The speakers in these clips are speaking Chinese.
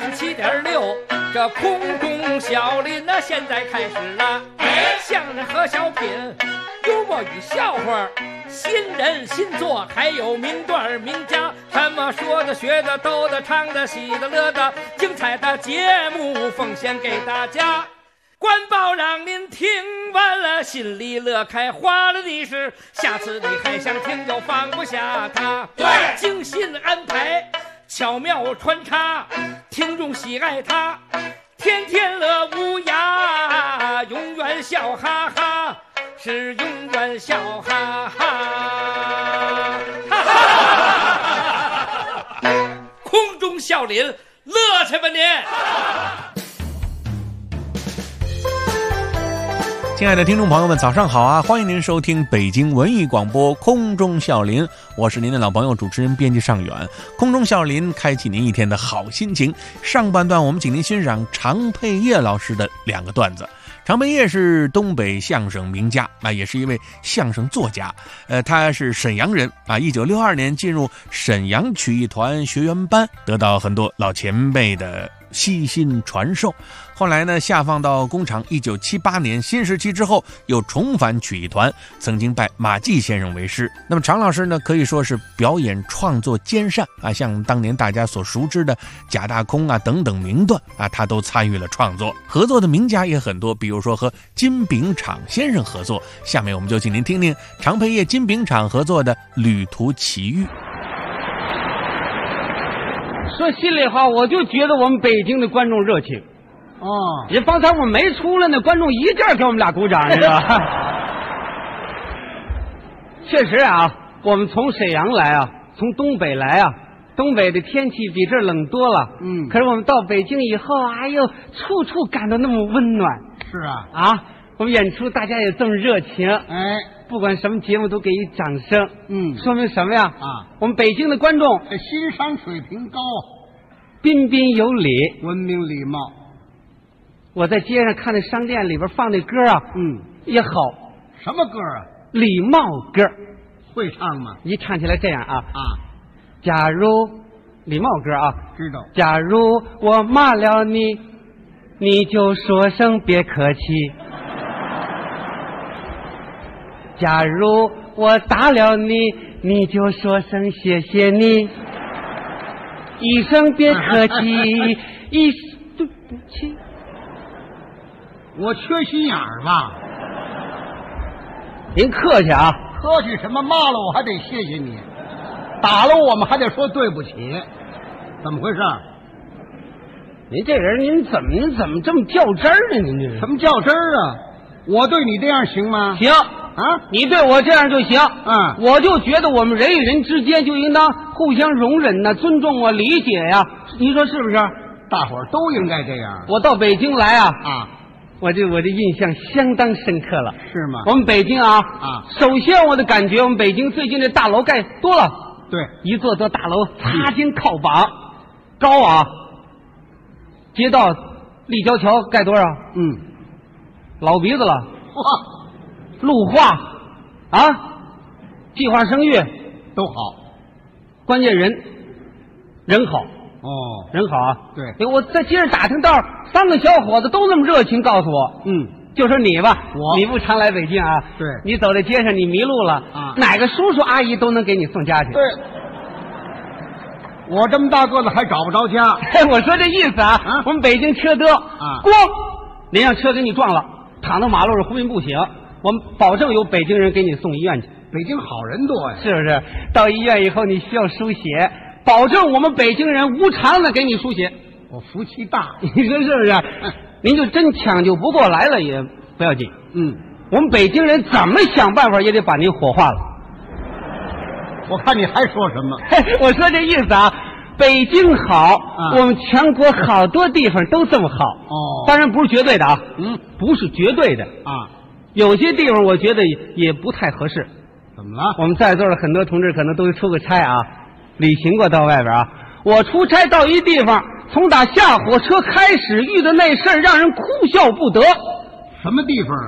87.6，这空中小林呢，现在开始了。相声和小品，幽默与笑话，新人新作，还有名段名家，什么说的、学的、逗的、唱的、喜的、乐的，精彩的节目奉献给大家。官报让您听完了心里乐开花了的是，下次你还想听就放不下它。对，精心安排，巧妙穿插，听众喜爱它，天天乐无涯，永远笑哈哈，是永远笑哈哈，哈哈哈哈！空中笑林，乐去吧您！ 亲爱的听众朋友们，早上好啊！欢迎您收听北京文艺广播空中笑林，我是您的老朋友主持人编辑尚远。空中笑林开启您一天的好心情。上半段我们请您欣赏常佩业老师的2个段子。常佩业是东北相声名家，也是一位相声作家。他是沈阳人啊，1962年进入沈阳曲艺团学员班，得到很多老前辈的悉心传授。后来呢，下放到工厂。1978年新时期之后，又重返曲艺团，曾经拜马季先生为师。那么常老师呢，可以说是表演创作兼善啊，像当年大家所熟知的贾大空啊等等名段啊，他都参与了创作。合作的名家也很多，比如说和金炳昶先生合作。下面我们就请您听听常佩业、金炳昶合作的《旅途奇遇》。 说心里话，我就觉得我们北京的观众热情。也方才我没出来呢，观众一个给我们俩鼓掌，是吧？确实啊，我们从沈阳来啊，从东北来啊，东北的天气比这儿冷多了。可是我们到北京以后，哎呦，处处感到那么温暖。 是啊， 我们演出大家也这么热情，不管什么节目都给予掌声。说明什么呀？我们北京的观众这欣赏水平高， 彬彬有礼， 文明礼貌。 我在街上看那商店里边放那歌啊，也好。 什么歌啊？ 礼貌歌。 会唱吗？ 一唱起来这样啊。假如礼貌歌啊， 知道。 假如我骂了你，你就说声别客气。假如我打了你，你就说声谢谢你。一声别客气，一声对不起。 我缺心眼儿吧？ 您客气啊！ 客气什么？骂了我还得谢谢你，打了我们还得说对不起，怎么回事？ 您这人，您怎么这么较真儿呢？您这什么较真儿啊？我对你这样行吗？ 行啊，你对我这样就行。我就觉得我们人与人之间就应当互相容忍呢，尊重啊，理解呀。你说是不是？ 大伙儿都应该这样。 我到北京来我这印象相当深刻了。 是吗？ 我们北京首先我的感觉，我们北京最近这大楼盖多了。 对， 一座座大楼擦肩靠榜，高啊。街道立交桥盖多少？老鼻子了。 哇， 路化计划生育都好， 关键人好。人好啊。 对， 我在街上打听道，3个小伙子都那么热情，告诉我，就说你吧，你不常来北京啊？ 对， 你走在街上你迷路了哪个叔叔阿姨都能给你送家去。 对，我这么大个子还找不着家。 我说这意思我们北京车多咣，您让车给你撞了，躺到马路上昏迷不醒，我们保证有北京人给你送医院去。 北京好人多呀， 是不是？到医院以后你需要输血，保证我们北京人无偿的给你输血。 我福气大， 你说是不是？您就真抢救不过来了也不要紧。我们北京人怎么想办法也得把您火化了。 我看你还说什么？ 我说这意思北京好，我们全国好多地方都这么好。当然不是绝对的不是绝对的有些地方我觉得也不太合适。 怎么了？ 我们在座的很多同志可能都出过差旅行过到外边我出差到一地方，从打下火车开始遇的那事儿，让人哭笑不得。 什么地方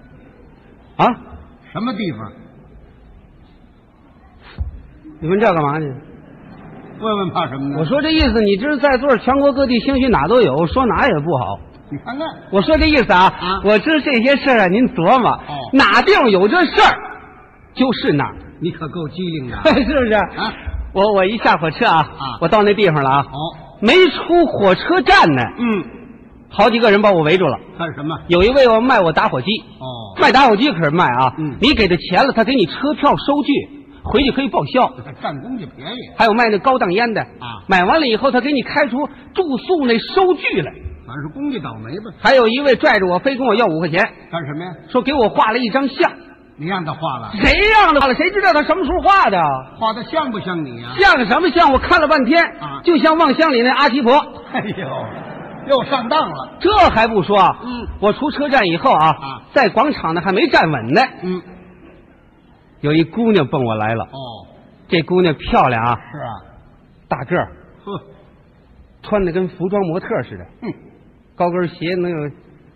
什么地方？ 你问这干嘛去？ 问问怕什么呢？ 我说这意思，你这是在座全国各地兴许哪都有，说哪也不好。 你看看， 我说这意思啊，我知这些事儿啊，您琢磨，哪地方有这事儿，就是哪儿。 你可够机灵的， 是不是？ 啊， 我一下火车啊，我到那地方了啊，没出火车站呢，好几个人把我围住了。 干什么？ 有一位我卖我打火机，卖打火机可是卖啊，你给他钱了，他给你车票收据，回去可以报销， 占公家便宜。 还有卖那高档烟的啊，买完了以后他给你开出住宿那收据来。 反正是公家倒霉吧。 还有一位拽着我，非跟我要5块钱， 干什么呀？ 说给我画了一张像。 你让他画了？ 谁让他画了？谁知道他什么时候画的？ 画的像不像你呀？ 像什么像？我看了半天啊，就像望乡里那阿七婆。 哎呦，又上当了。 这还不说，我出车站以后啊，在广场呢还没站稳呢，有一姑娘奔我来了。这姑娘漂亮啊。 是啊， 大个儿，穿的跟服装模特似的，高跟鞋能有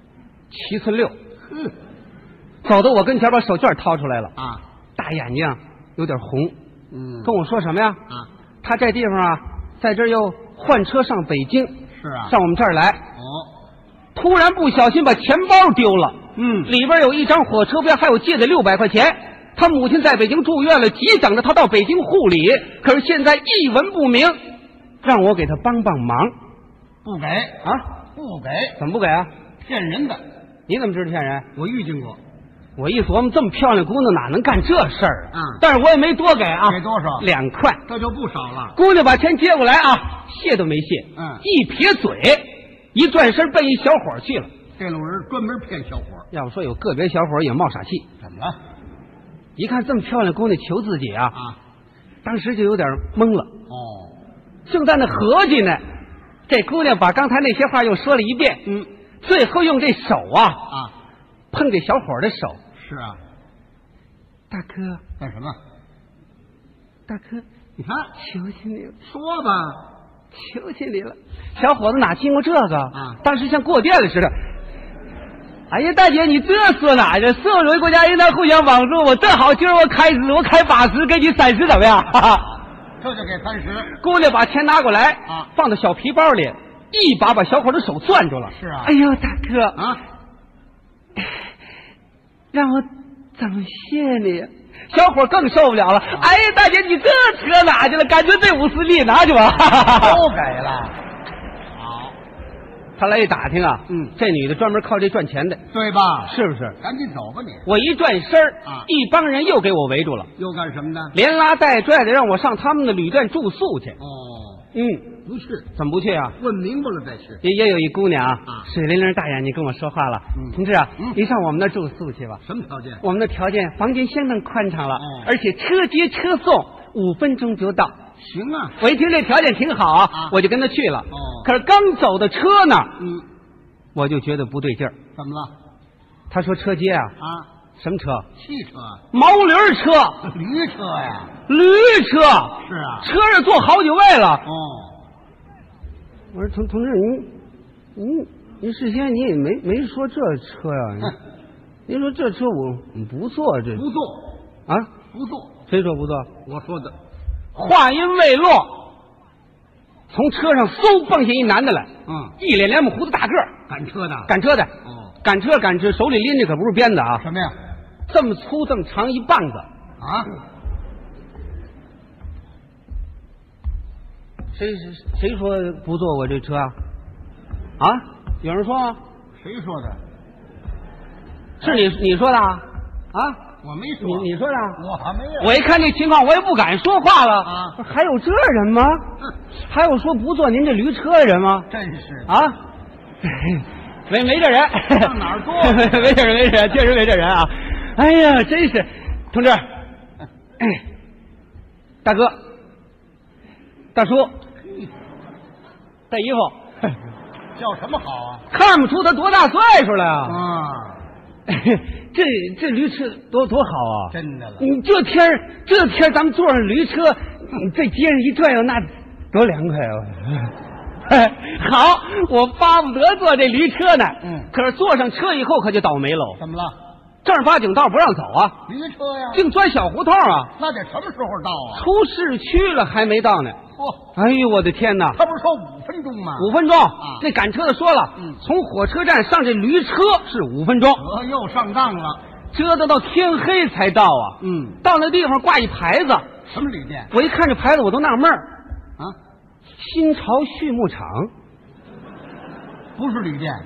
7寸6，走到我跟前把手绢掏出来了啊，大眼睛有点红，跟我说什么呀？他这地方啊，在这儿又换车上北京，是啊，上我们这儿来。突然不小心把钱包丢了，里边有一张火车票，还有借的600块钱。他母亲在北京住院了，急等着他到北京护理，可是现在一文不名，让我给他帮帮忙。 不给啊？不给？ 怎么不给啊？ 骗人的！ 你怎么知道骗人？ 我遇见过。 我一琢磨，这么漂亮姑娘哪能干这事儿啊？但是我也没多给啊。 给多少 ？2块， 这就不少了。 姑娘把钱接过来啊，谢都没谢，一撇嘴，一转身奔一小伙去了。 这种人专门骗小伙。 要不说有个别小伙也冒傻气。 怎么了？ 一看这么漂亮姑娘求自己啊，当时就有点懵了。正在那合计呢，这姑娘把刚才那些话又说了一遍。最后用这手碰这小伙的手。 是啊， 大哥。 干什么？ 大哥， 你看， 求求你了。 说吧， 求求你了。小伙子哪经过这个当时像过电了似的。哎呀，大姐，你这说哪去？社会主义国家应当互相帮助。我正好今儿我开80，给你30，怎么样？ 这就给30。 姑娘把钱拿过来放到小皮包里，一把小伙的手攥住了。 是啊。 哎呦，大哥让我怎么谢你呀？小伙更受不了了。哎呀，大姐，你这扯哪去了？感觉这50粒拿去吧。 都给了。 他来一打听啊，这女的专门靠这赚钱的，对吧？是不是？ 赶紧走吧你！ 我一转身一帮人又给我围住了， 又干什么呢？ 连拉带拽的让我上他们的旅店住宿去。 不去？ 怎么不去啊？ 问明白了再去。 也有一姑娘水灵灵大眼睛跟我说话了，同志啊，你上我们那住宿去吧。 什么条件？我们的条件，房间相当宽敞了，而且车接车送，5分钟就到。 行啊， 我一听这条件挺好我就跟他去了。可是刚走到车呢，我就觉得不对劲儿。 怎么了？ 他说车接什么车？ 汽车。 毛驴车。 驴车呀？ 驴车。 是啊。 车上坐好几位了。我说同志，您事先你也没说这车呀？您说这车我不坐，这不坐啊？ 不坐。 谁说不坐？ 我说的。 话音未落，从车上嗖蹦下一男的来，一脸连木胡子大个儿，赶车的，赶车，手里拎着可不是鞭子啊， 什么呀？ 这么粗这么长一棒子啊！谁说不坐我这车啊？有人说吗？ 谁说的？ 是你说的啊？ 我没说， 你说的， 我还没有。 我一看这情况，我也不敢说话了还有这人吗？还有说不坐您这驴车的人吗？ 真是没这人。 上哪儿坐？ 没这人，确实没这人啊！哎呀，真是，同志，大哥，大叔，带衣服， 叫什么好啊？ 看不出他多大岁数了呀！这驴车多好啊！ 真的了， 你这天咱们坐上驴车，这街上一转悠，那多凉快啊！好，我巴不得坐这驴车呢。可是坐上车以后可就倒霉喽。 怎么了？ 正儿八经道不让走啊， 驴车呀， 净钻小胡同啊。 那得什么时候到啊？ 出市区了还没到呢。 嚯， 哎呦我的天哪！ 他不是说5分钟吗 5分钟啊那赶车的说了，从火车站上这驴车是5分钟， 又上当了。 折腾到天黑才到啊。到那地方挂一牌子， 什么旅店我一看这牌子我都纳闷儿， 啊？ 新潮畜牧场。 不是旅店，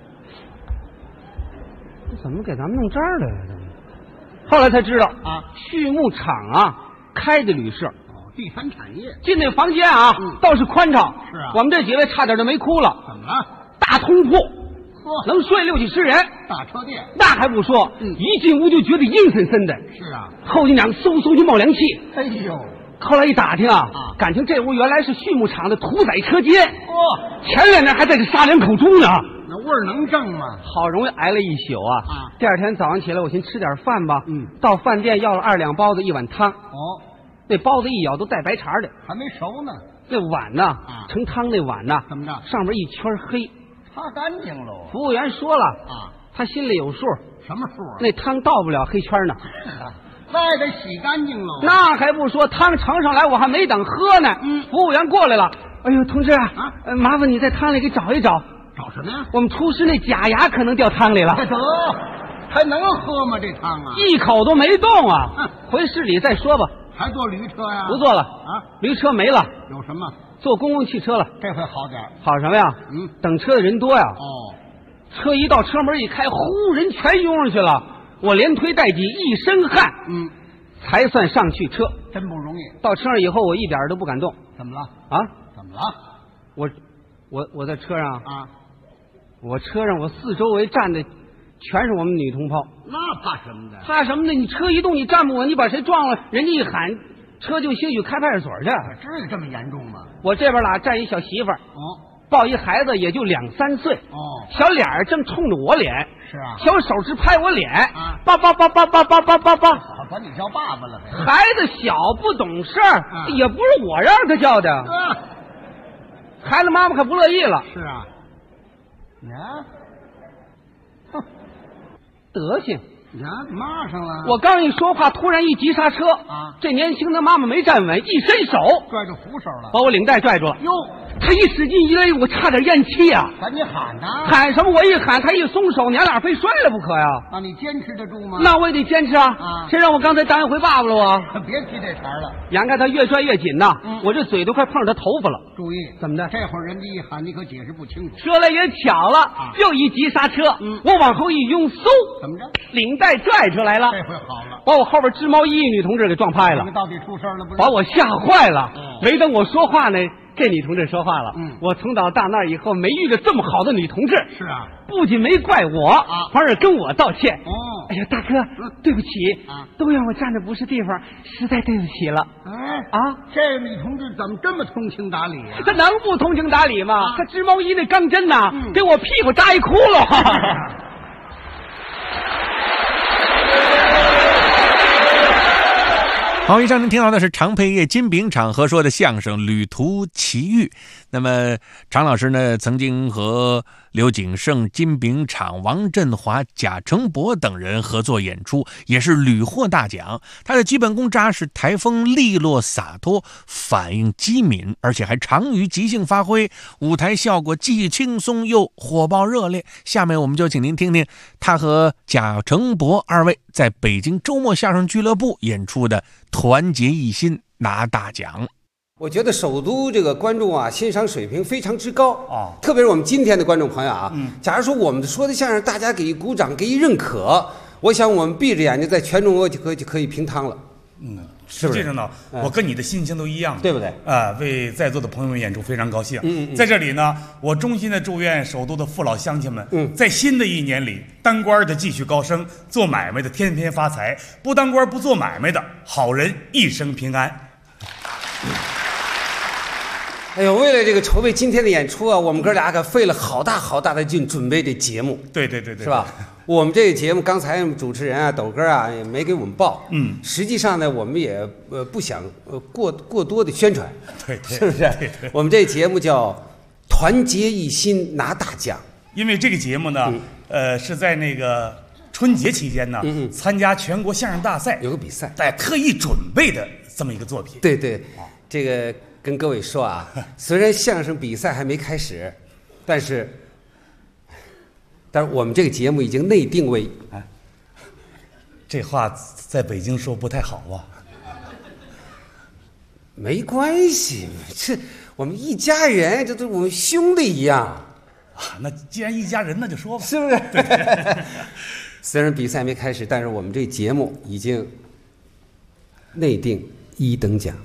怎么给咱们弄这儿来了？后来才知道啊， 畜牧场啊开的旅社。 第三产业。 进那房间啊，倒是宽敞。 是啊， 我们这几位差点就没哭了。 怎么了？ 大通铺，能睡6、7、10人。 大车店。 那还不说，一进屋就觉得阴森森的。 是啊， 后脊梁嗖嗖就冒凉气。 哎呦， 后来一打听啊，感情这屋原来是畜牧场的屠宰车间。前2年还在这杀2口猪呢。 那味儿能正吗？ 好容易挨了一宿啊！第2天早上起来，我寻吃点饭吧。到饭店要了2两包子1碗汤。那包子一咬都带白茬的， 还没熟呢。 那碗呢？盛汤那碗呢？ 怎么着？ 上面一圈黑， 擦干净喽。 服务员说了他心里有数。 什么数啊？ 那汤到不了黑圈呢。 那也得洗干净喽。 那还不说，汤盛上来我还没等喝呢。服务员过来了。哎呦，同志麻烦你在汤里给找一找。 找什么呀？ 我们厨师那假牙可能掉汤里了。 得，还能喝吗？这汤啊， 一口都没动啊！回市里再说吧。 还坐驴车呀？ 不坐了驴车没了。 有什么？ 坐公共汽车了。 这回好点。 好什么呀？等车的人多呀。车一到，车门一开，呼，人全涌上去了。我连推带挤，一身汗。才算上去车。 真不容易。 到车上以后，我一点都不敢动。 怎么了？怎么了？ 我在车上我车上我四周围站的全是我们女同胞。 那怕什么的？ 怕什么呢？你车一动，你站不稳，你把谁撞了，人家一喊，车就兴许开派出所去。 至于这么严重吗？ 我这边站一小媳妇儿，抱一孩子也就2、3岁，小脸儿正冲着我脸， 是啊， 小手指拍我脸，爸爸爸爸爸爸爸爸爸， 把你叫爸爸了。 孩子小不懂事儿，也不是我让他叫的，孩子妈妈可不乐意了。 是啊， 德行。 骂上了。 我刚一说话，突然一急刹车这年轻的妈妈没站稳，一伸手拽住扶手了， 把我领带拽住了。 哟， 他一使劲一勒，我差点咽气呀！ 赶紧喊呐！ 喊什么？我一喊，他一松手，娘俩非摔了不可呀！ 那你坚持得住吗？ 那我也得坚持啊！谁让我刚才当一回爸爸了我？ 别提这茬了。 眼看他越拽越紧呐，我这嘴都快碰着他头发了。 注意， 怎么的？ 这会儿人家一喊，你可解释不清楚。 说来也巧了，又一急刹车，我往后一拥，嗖， 怎么着？ 领带拽出来了。 这回好了， 把我后边织毛衣女同志给撞拍了。 你们到底出事了不是？ 把我吓坏了。没等我说话呢，这女同志说话了。我从早到那以后没遇着这么好的女同志。 是啊， 不仅没怪我，反而跟我道歉。哎呀，大哥，对不起，都让我站着不是地方，实在对不起了。 这个女同志怎么这么通情达理啊？ 她能不通情达理吗？她织毛衣那钢针呐，给我屁股扎一窟窿。 好，以上您听到的是常佩业金饼厂合说的相声《旅途奇遇》。那么常老师呢，曾经和刘景胜、金饼厂、王振华、贾成博等人合作演出，也是屡获大奖。他的基本功扎实，台风利落洒脱，反应机敏，而且还常于即兴发挥，舞台效果既轻松又火爆热烈。下面我们就请您听听他和贾成博二位在北京周末相声俱乐部演出的团结一心拿大奖。 我觉得首都这个观众啊，欣赏水平非常之高特别是我们今天的观众朋友啊，假如说我们说的相声，大家给一鼓掌，给一认可，我想我们闭着眼睛在全中国就可以平摊了。 实际上呢，我跟你的心情都一样， 对不对？ 为在座的朋友们演出非常高兴。在这里呢，我衷心的祝愿首都的父老乡亲们，在新的一年里，当官的继续高升，做买卖的天天发财，不当官不做买卖的好人一生平安。 哎呦，为了这个筹备今天的演出啊，我们哥俩可费了好大的劲准备这节目。 对， 是吧？我们这个节目刚才主持人啊、斗哥啊也没给我们报。实际上呢，我们也不想过多的宣传。 对， 是不是？对。我们这个节目叫团结一心拿大奖。 因为这个节目呢，是在那个春节期间呢，参加全国相声大赛， 有个比赛， 特意准备的这么一个作品。 对对，这个跟各位说啊，虽然相声比赛还没开始，但是我们这个节目已经内定为这话在北京说不太好啊。 没关系，这我们一家人，这都我们兄弟一样啊。那既然一家人，那就说吧， 是不是？虽然比赛没开始，但是我们这节目已经内定1等奖。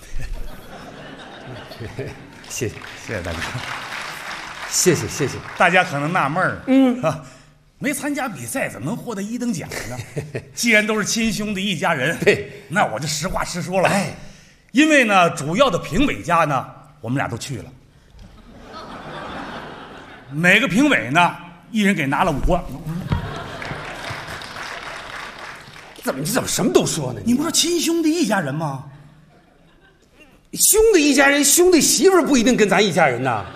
谢谢大家， 谢谢。 大家可能纳闷儿，没参加比赛怎么能获得1等奖呢？既然都是亲兄弟一家人， 对， 那我就实话实说了。因为呢，主要的评委家呢，我们俩都去了，每个评委呢，一人给拿了5万。 怎么什么都说呢？ 你不说亲兄弟一家人吗？ 兄弟一家人，兄弟媳妇儿不一定跟咱一家人呐。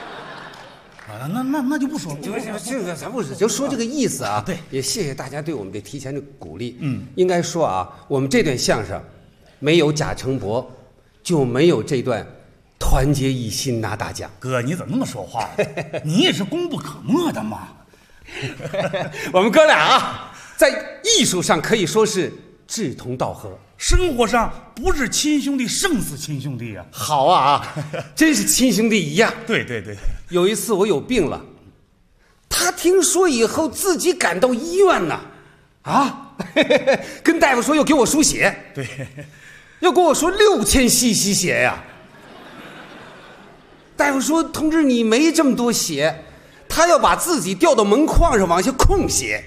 那就不说了。 这个咱不是就说这个意思啊。 对， 也谢谢大家对我们这提前的鼓励。应该说啊，我们这段相声没有贾成博，就没有这段团结一心拿大奖。 哥，你怎么那么说话？你也是功不可没的嘛。 我们哥俩啊，在艺术上可以说是志同道合， 生活上不是亲兄弟胜似亲兄弟啊。 好啊，真是亲兄弟一样。 对。 有一次我有病了，他听说以后自己赶到医院呢，跟大夫说要给我输血， 对， 要跟我说6000cc血呀。大夫说：“同志，你没这么多血。”他要把自己吊到门框上往下控血。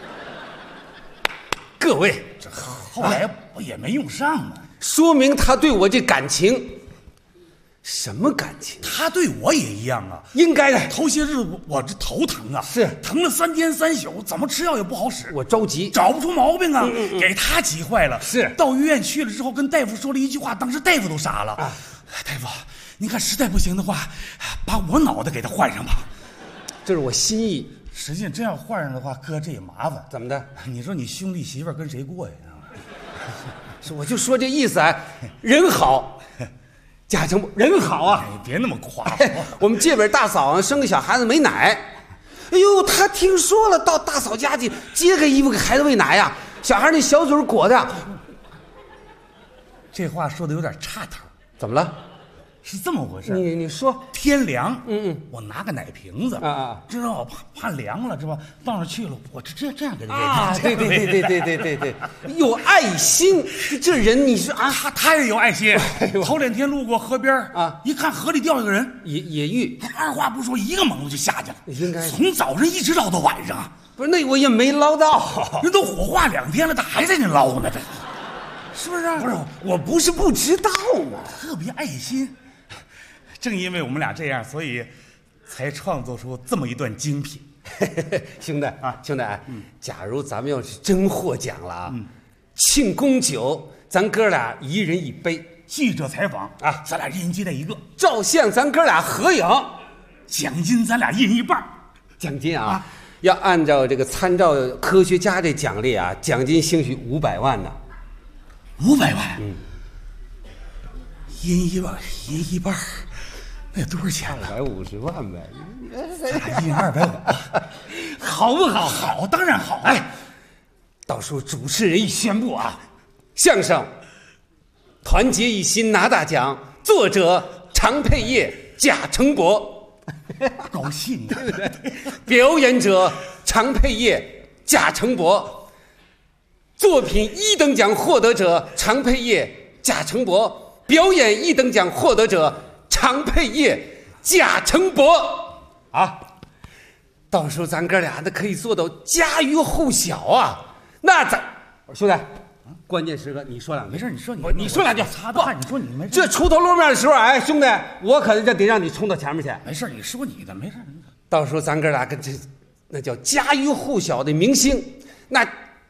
各位， 这后来也没用上啊， 说明他对我这感情。什么感情？ 他对我也一样啊， 应该的。 头些日子我这头疼啊， 是疼了3天3宿，怎么吃药也不好使， 我着急， 找不出毛病啊，给他急坏了。 是到医院去了之后，跟大夫说了一句话，当时大夫都傻了。大夫，您看实在不行的话，把我脑袋给他换上吧。 这是我心意。 实际上这样换上的话，哥这也麻烦。 怎么的？ 你说你兄弟媳妇跟谁过呀？ 我就说这意思啊，人好。贾成博人好啊， 别那么夸。 我们这边大嫂生个小孩子没奶，哎呦，他听说了，到大嫂家去揭开衣服给孩子喂奶呀，小孩那小嘴裹的。 这话说的有点差头。 怎么了？ 是这么回事。 你说。 天凉，我拿个奶瓶子知道我怕凉了，是吧？到那去了，我这样给他喂。 对，有爱心，这人你说啊， 他也有爱心。头2天路过河边一看河里掉一个人， 野玉， 他二话不说，一个猛子就下去了。 应该从早上一直捞到晚上。 不是，那我也没捞到， 人都火化2天了，他还在那捞呢，这是不是？ 不是，我不是不知道嘛， 特别爱心。正因为我们俩这样，所以才创作出这么一段精品。 兄弟，假如咱们要是真获奖了啊，庆功酒咱哥俩一人1杯， 记者采访咱俩一人接待1个， 照相咱哥俩合影， 奖金咱俩一人1半。 奖金要按照这个参照科学家这奖励啊，奖金兴许500万呢。 500万？一人1半。那多少钱了 ？250万呗， 咱俩一人250， 好不好？ 好，当然好。 到时候主持人一宣布相声团结一心拿大奖，作者常佩业贾成博， 高兴啊！ 表演者常佩业贾成博，作品1等奖获得者常佩业贾成博，表演1等奖获得者常佩业贾成博到时候咱哥俩那可以做到家喻户晓啊！那咱兄弟，关键时刻你说两句。 没事，你说两句。 擦汗，你说你没事。 这出头露面的时候，兄弟，我可能就得让你冲到前面去。 没事，你说你的，没事。 到时候咱哥俩跟那叫家喻户晓的明星，那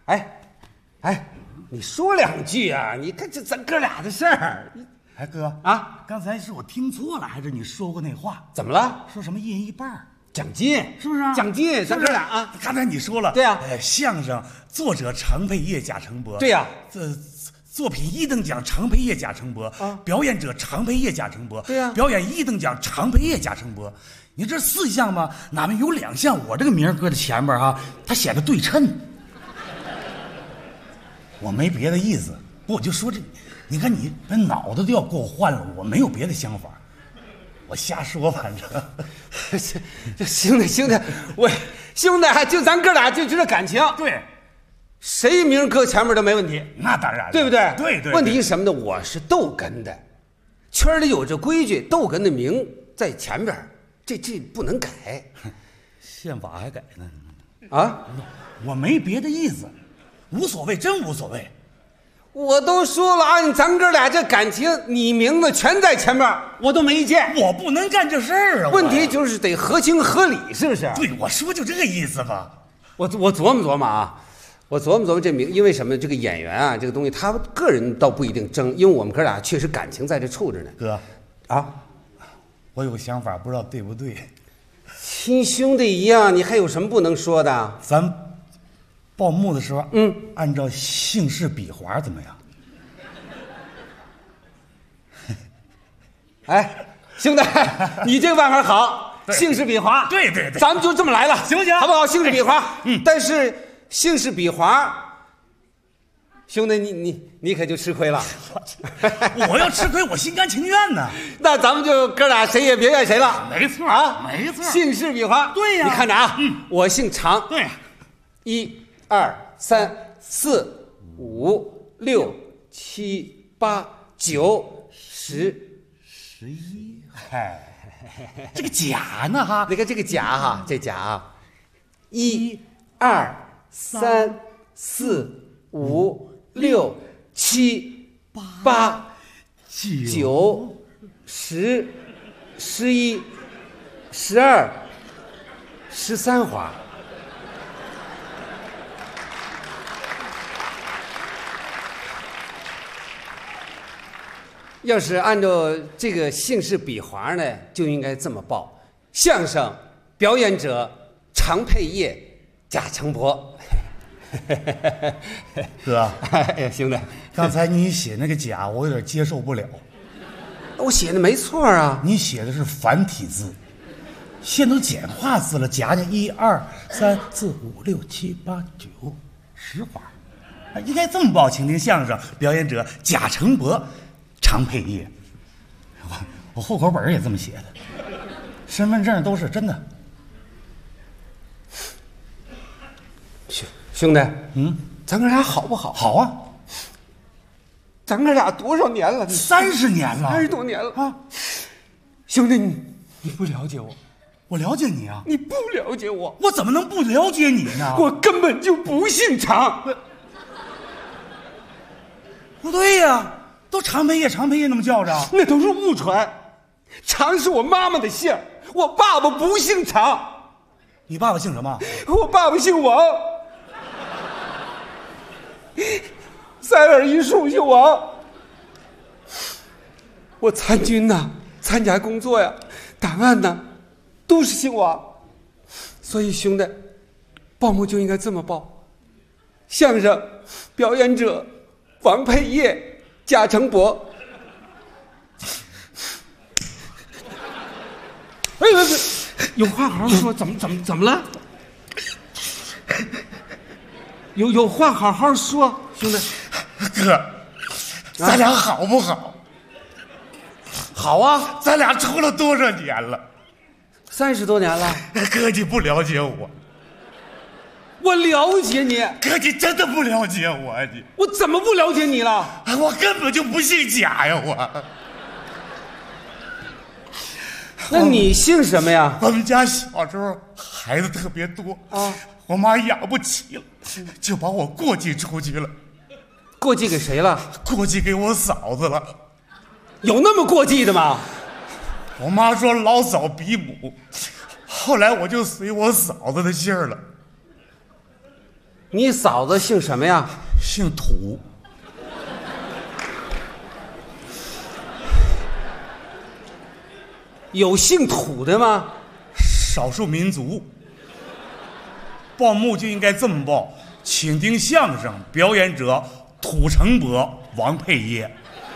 你说两句啊！你看这咱哥俩的事儿。 哥刚才是我听错了，还是你说过那话？ 怎么了？ 说什么一人1半？ 奖金是不是啊？ 奖金，咱哥俩啊。 刚才你说了， 对呀， 相声作者常佩业贾成博， 对呀， 作品1等奖常佩业贾成博啊，表演者常佩业贾成博， 对呀， 表演1等奖常佩业贾成博。你这4项吧，哪面有2项我这个名搁在前边哈，它显得对称。我没别的意思，我就说这，你看你这脑子都要给我换了，我没有别的想法，我瞎说，反正。 这兄弟，我兄弟，就咱哥俩就知道感情， 对， 谁名搁前面都没问题， 那当然了， 对不对？ 对。 问题是什么呢？我是逗哏的，圈里有这规矩，逗哏的名在前边，这不能改。 宪法还改呢？ 啊， 我没别的意思，无所谓，真无所谓。 我都说了，按咱哥俩这感情，你名字全在前面，我都没意见。 我不能干这事儿啊！ 问题就是得合情合理，是不是？ 对，我说就这个意思吧。 我琢磨琢磨啊，我琢磨这名，因为什么？这个演员啊，这个东西，他个人倒不一定争，因为我们哥俩确实感情在这处着呢。 哥， 啊， 我有个想法，不知道对不对。 亲兄弟一样，你还有什么不能说的？ 咱报幕的时候，按照姓氏笔划怎么样？ 哎，兄弟，你这个办法好，姓氏笔划， 对， 咱们就这么来了， 行不行？ 好不好？姓氏笔划，但是姓氏笔划，兄弟你可就吃亏了。 我要吃亏，我心甘情愿呢。 那咱们就哥俩谁也别怨谁了。 没错啊， 没错。 姓氏笔划， 对呀。 你看着啊，我姓常。 对 ，1、2、3、4、5、6、7、8、9、10、 11。嗨，这个甲呢哈？ 那个这个甲哈，这甲啊，1、2、3、4、5、6、7、8、9、10、11、12、13划。要是按照这个姓氏笔划呢，就应该这么报：相声表演者常佩业贾成博。 哥， 哎呀，兄弟， 刚才你写那个甲，我有点接受不了。 我写的没错啊， 你写的是繁体字，现在都简化字了，甲1、2、3、4、5、6、7、8、9、10划，应该这么报：请听相声表演者贾成博。常佩业，我户口本也这么写的，身份证都是真的。 兄弟，咱哥俩好不好？ 好啊， 咱哥俩多少年了 ？30年了 ，30多年了啊！兄弟，你不了解我， 我了解你啊！ 你不了解我， 我怎么能不了解你呢？ 我根本就不姓常。 不对呀。都常佩业那么叫着， 那都是误传。常是我妈妈的姓，我爸爸不姓常。 你爸爸姓什么？ 我爸爸姓王，3儿1树姓王。我参军呐，参加工作呀，档案呐，都是姓王。所以兄弟，报幕就应该这么报：相声表演者王佩业。贾成博，哎，有话好好说，怎么了？有话好好说，兄弟。 哥，咱俩好不好？ 好啊， 咱俩处了多少年了 ？30多年了。 哥，你不了解我。 我了解你， 哥，你真的不了解我， 我怎么不了解你了？ 我根本就不姓贾呀，我。 那你姓什么呀？ 我们家小时候孩子特别多啊，我妈养不起了，就把我过继出去了。 过继给谁了？ 过继给我嫂子了。 有那么过继的吗？ 我妈说老嫂比母，后来我就随我嫂子的姓了。 你嫂子姓什么呀？ 姓土。 有姓土的吗？ 少数民族。报幕就应该这么报，请听相声表演者土城伯、王佩耶。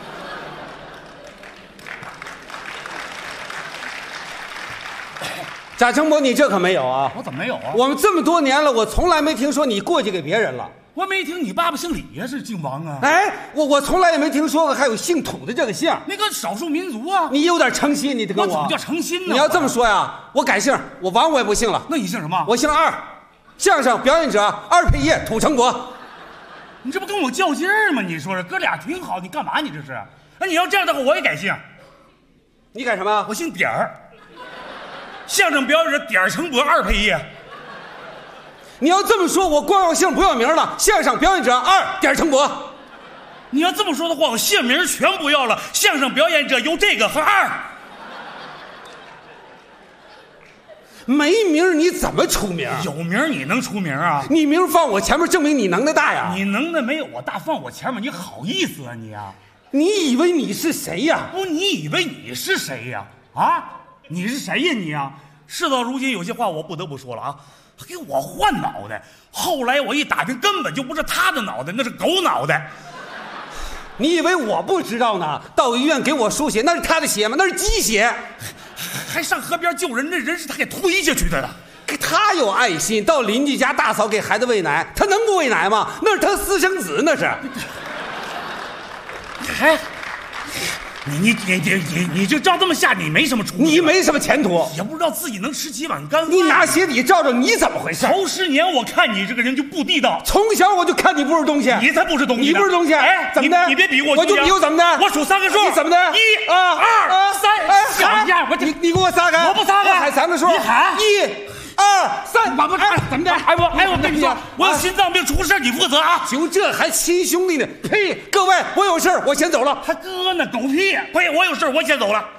贾成博，你这可没有啊！ 我怎么没有啊？ 我们这么多年了，我从来没听说你过继给别人了。 我没听你爸爸姓李呀，是姓王啊？ 哎，我从来也没听说过还有姓土的这个姓。 那个少数民族啊！ 你有点诚心，你得跟我怎么叫诚心呢？ 你要这么说呀，我改姓，我王我也不姓了。 那你姓什么？ 我姓二，相声表演者二佩叶土城伯。 你这不跟我较劲儿吗？你说这哥俩挺好，你干嘛你这是？那你要这样的话，我也改姓。 你改什么？ 我姓点儿。相声表演者点儿成伯二佩叶。 你要这么说，我光要姓不要名了。相声表演者二点儿成伯。 你要这么说的话，我姓名全不要了。相声表演者有这个和二。 没名你怎么出名？ 有名你能出名啊？ 你名放我前面，证明你能耐大呀。 你能耐没有我大，放我前面，你好意思啊你啊？ 你以为你是谁呀？ 不，你以为你是谁呀？啊？你是谁呀你啊？事到如今，有些话我不得不说了啊！给我换脑袋，后来我一打听，根本就不是他的脑袋，那是狗脑袋。 你以为我不知道呢？到医院给我输血，那是他的血吗？那是鸡血。 还上河边救人，那人是他给推下去的了。 他有爱心，到邻居家大嫂给孩子喂奶，他能不喂奶吗？那是他私生子，那是。 哎，你就照这么下，你没什么出息， 你没什么前途， 也不知道自己能吃几碗干饭。 你拿鞋底照照，你怎么回事？ 头10年我看你这个人就不地道， 从小我就看你不是东西， 你才不是东西， 你不是东西。 哎， 怎么的？ 你别比我， 我就比我怎么的？ 我数3个数， 你怎么的 ？1、2、3，小样！ 你给我撒开， 我不撒开， 我喊3个数， 你喊 1、2、3， 我不怎么的？我跟你说，我有心脏病，出事你负责啊！ 就这还亲兄弟呢？呸！各位，我有事我先走了。 他哥呢？狗屁！呸！我有事我先走了。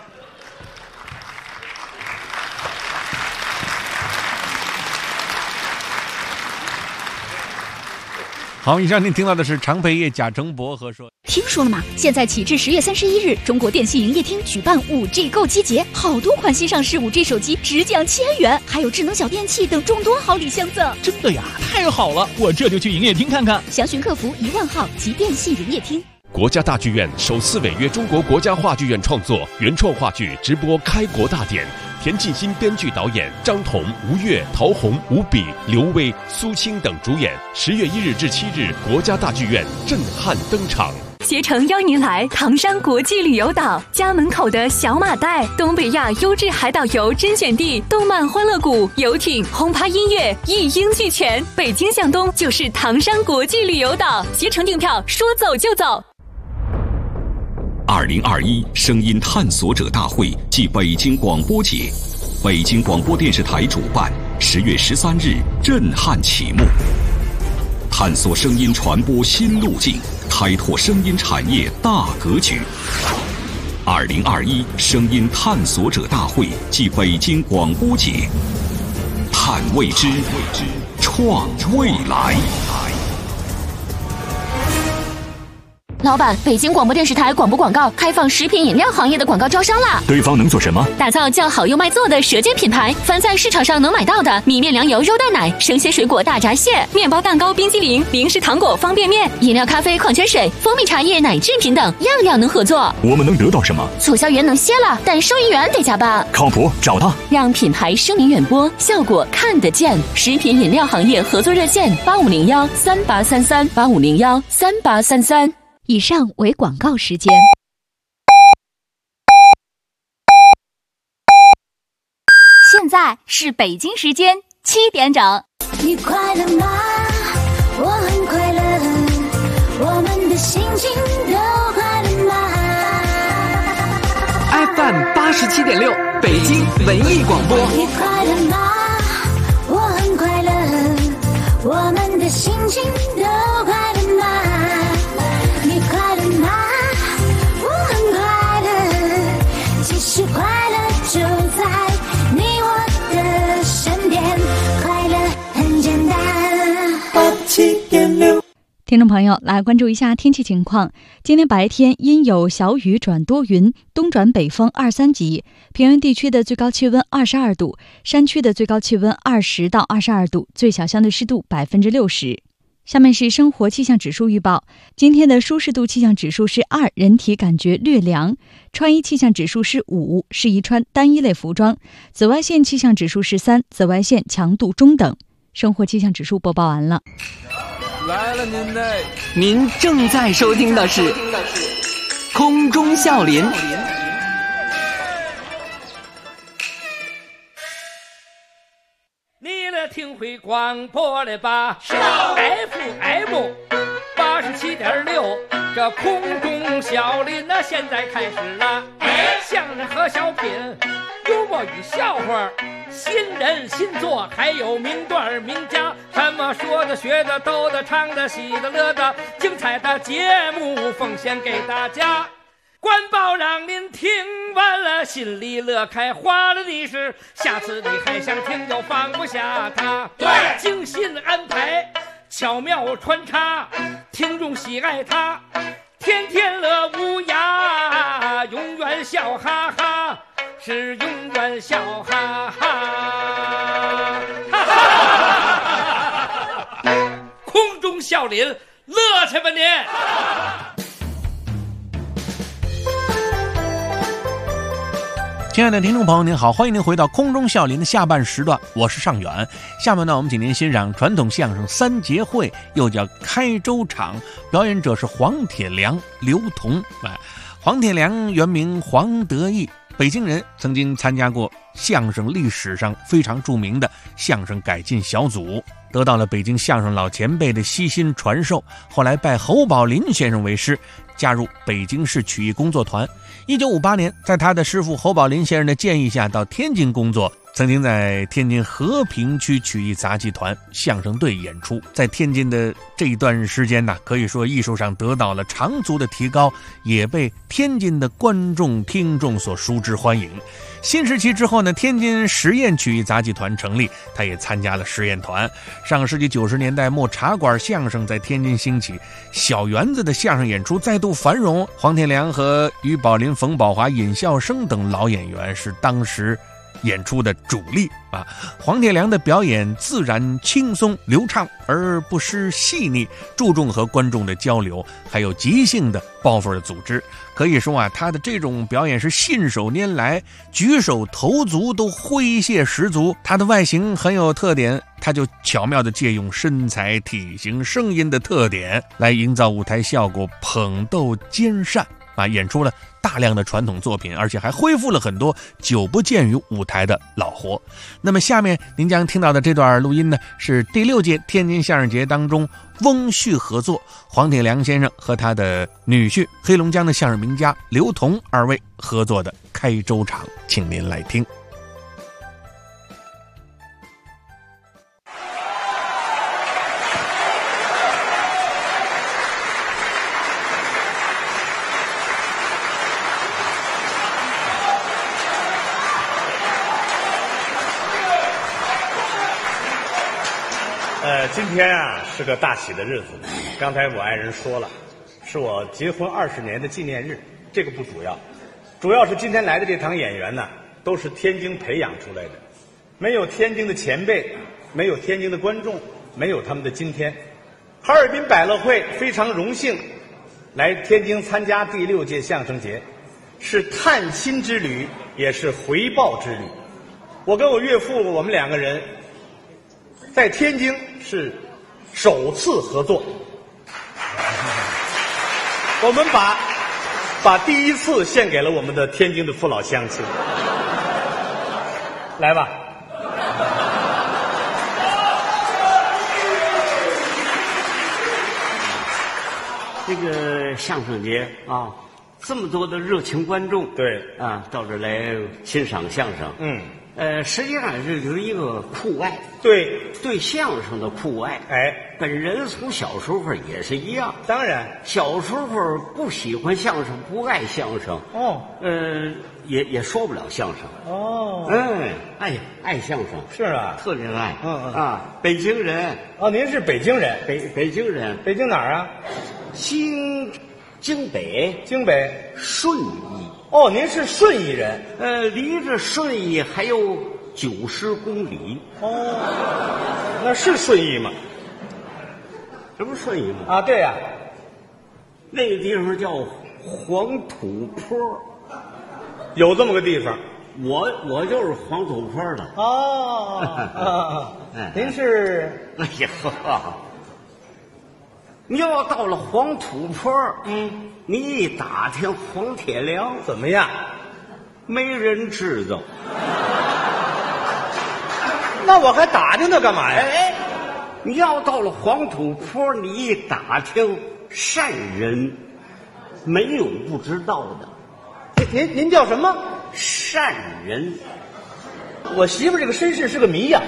好，以上您听到的是常佩业、贾成博和说。 听说了吗？现在起至10月31日，中国电信营业厅举办5G 购机节，好多款新上市5G 手机直降1000元，还有智能小电器等众多好礼相赠。 真的呀，太好了！我这就去营业厅看看。 详询客服1万号及电信营业厅。 国家大剧院首次违约中国国家话剧院创作原创话剧直播开国大典，田沁鑫编剧导演，张彤、吴越、陶虹、吴比、刘薇、苏青等主演。10月1日至7日，国家大剧院震撼登场。 携程邀您来唐山国际旅游岛，家门口的小马代，东北亚优质海岛游甄选地，动漫欢乐谷、游艇、轰趴音乐一应俱全。北京向东就是唐山国际旅游岛，携程订票说走就走。 2021声音探索者大会暨北京广播节，北京广播电视台主办，10月13日震撼启幕。探索声音传播新路径，开拓声音产业大格局。2021声音探索者大会暨北京广播节，探未知，创未来。 老板，北京广播电视台广播广告开放食品饮料行业的广告招商啦！ 对方能做什么？ 打造叫好又卖座的舌尖品牌，凡在市场上能买到的米面粮油肉蛋奶、生鲜水果大闸蟹、面包蛋糕冰激凌、零食糖果方便面、饮料咖啡矿泉水、蜂蜜茶叶奶制品等，样样能合作。 我们能得到什么？ 促销员能歇了，但收银员得加班。 靠谱，找他， 让品牌声名远播，效果看得见。食品饮料行业合作热线8501383385013833。以上为广告时间。现在是北京时间7点整。 你快乐吗？我很快乐，我们的心情都快乐吗 ？FM 87.6，北京文艺广播。 你快乐吗？我很快乐，我们的心情都快乐吗？你快乐吗？我很快乐，其实快乐就在你我的身边，快乐很简单。 87.6。 听众朋友，来关注一下天气情况。今天白天阴有小雨转多云，东转北风2、3级，平原地区的最高气温22度，山区的最高气温20到22度，最小相对湿度60%。下面是生活气象指数预报。今天的舒适度气象指数是2，人体感觉略凉；穿衣气象指数是5，适宜穿单一类服装；紫外线气象指数是3，紫外线强度中等。生活气象指数播报完了。 来了您正在收听的是空中笑林。 你来听会广播了吧？是啊 ，FM 87.6，这空中笑林那现在开始了。相声和小品，幽默与笑话，新人新作，还有名段名家，什么说的、学的、逗的、唱的、喜的、乐的，精彩的节目奉献给大家。官报让您听完了，心里乐开花了的是，下次你还想听就放不下它。对，精心安排，巧妙穿插，听众喜爱它，天天乐无涯，永远笑哈哈，是永远笑哈哈。空中笑林，乐去吧您！ 亲爱的听众朋友您好，欢迎您回到空中笑林的下半时段，我是尚远。下面呢，我们请您欣赏传统相声三节会，又叫开州场，表演者是黄铁良、刘同。黄铁良原名黄德义，北京人，曾经参加过相声历史上非常著名的相声改进小组，得到了北京相声老前辈的悉心传授，后来拜侯宝林先生为师，加入北京市曲艺工作团。1958年，在他的师傅侯宝林先生的建议下，到天津工作，曾经在天津和平区曲艺杂技团相声队演出。在天津的这一段时间呢，可以说艺术上得到了长足的提高，也被天津的观众听众所熟知欢迎。新时期之后呢，天津实验曲艺杂技团成立，他也参加了实验团。上个世纪90年代末，茶馆相声在天津兴起，小园子的相声演出再度繁荣。黄天良和于宝林、冯宝华、尹笑声等老演员是当时演出的主力啊。黄铁良的表演自然轻松流畅，而不失细腻，注重和观众的交流，还有即兴的包袱的组织。可以说啊，他的这种表演是信手拈来，举手投足都诙谐十足。他的外形很有特点，他就巧妙地借用身材、体型、声音的特点来营造舞台效果，捧逗兼善啊，演出了大量的传统作品，而且还恢复了很多久不见于舞台的老活。那么下面您将听到的这段录音呢，是第6届天津相声节当中翁婿合作，黄铁良先生和他的女婿黑龙江的相声名家刘同二位合作的开州场，请您来听。 今天啊是个大喜的日子，刚才我爱人说了，是我结婚20年的纪念日，这个不主要，主要是今天来的这场演员呢，都是天津培养出来的，没有天津的前辈，没有天津的观众，没有他们的今天。哈尔滨百乐汇非常荣幸来天津参加第6届相声节，是探亲之旅，也是回报之旅。我跟我岳父，我们2个人在天津是首次合作，我们把第1次献给了我们的天津的父老乡亲。来吧， 这个相声节啊，这么多的热情观众， 对啊，到这儿来欣赏相声， 实际上这就是一个酷爱，对相声的酷爱。 哎， 跟人从小时候也是一样。 当然， 小时候不喜欢相声，不爱相声。 哦， 也说不了相声。 哦， 爱相声是啊， 特别爱。北京人。 哦，您是北京人？ 北京人。 北京哪儿啊？ 京北顺义。 哦，您是顺义人。 离着顺义还有90公里。 哦，那是顺义吗？ 这不是顺义吗？ 啊，对呀。 那个地方叫黄土坡。 有这么个地方。 我就是黄土坡的。 哦，您是？ 哎呀呵，你要到了黄土坡，你一打听黄铁良怎么样？ 没人知道。 那我还打听它干嘛呀？ 你要到了黄土坡，你一打听善人，没有不知道的。 您叫什么？ 善人。 我媳妇这个身世是个谜呀。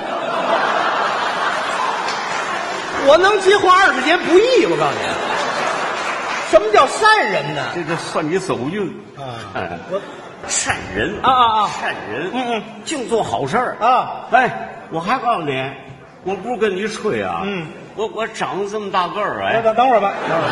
我能结婚20年不易，我告诉你。什么叫善人呢？ 这算你走运啊！我善人善人，净做好事儿啊！ 我还告诉你，我不是跟你吹啊，我长这么大个儿， 等会儿吧，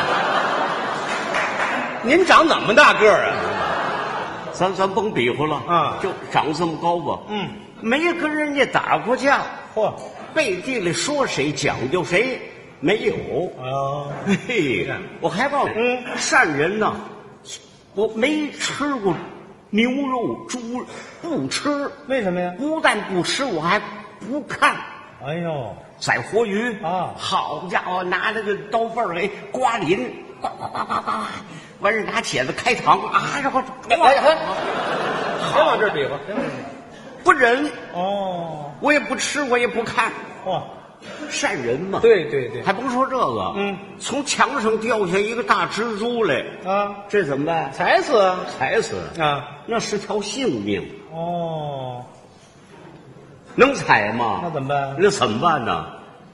您长怎么大个儿啊？ 咱甭比划了啊，就长这么高吧。没跟人家打过架。 嚯！ 背地里说谁讲究谁，没有。 哦， 嘿，我还告诉你，善人呢，我没吃过牛肉、猪，不吃。 为什么呀？ 不但不吃，我还不看。 哎呦， 宰活鱼啊！ 好家伙，拿那个刀背儿给刮鳞，呱呱呱呱呱，完事拿钳子开膛啊！然后别往这儿比划， 不忍哦， 我也不吃，我也不看。 哇， 善人嘛。 对， 还甭说这个，从墙上掉下一个大蜘蛛来啊， 这怎么办？ 踩死啊！ 踩死啊！那是条性命哦， 能踩吗？ 那怎么办？ 那怎么办呢？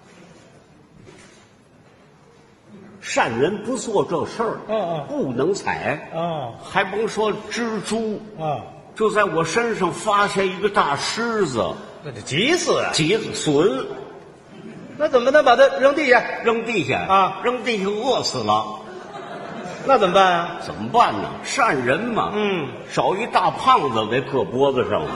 善人不做这事儿，不能踩，还甭说蜘蛛啊，就在我身上发现一个大虱子， 那就急死啊！ 急死损， 那怎么能把它扔地下？ 扔地下啊！扔地下饿死了， 那怎么办啊？ 怎么办呢？善人嘛，找一大胖子给搁脖子上了。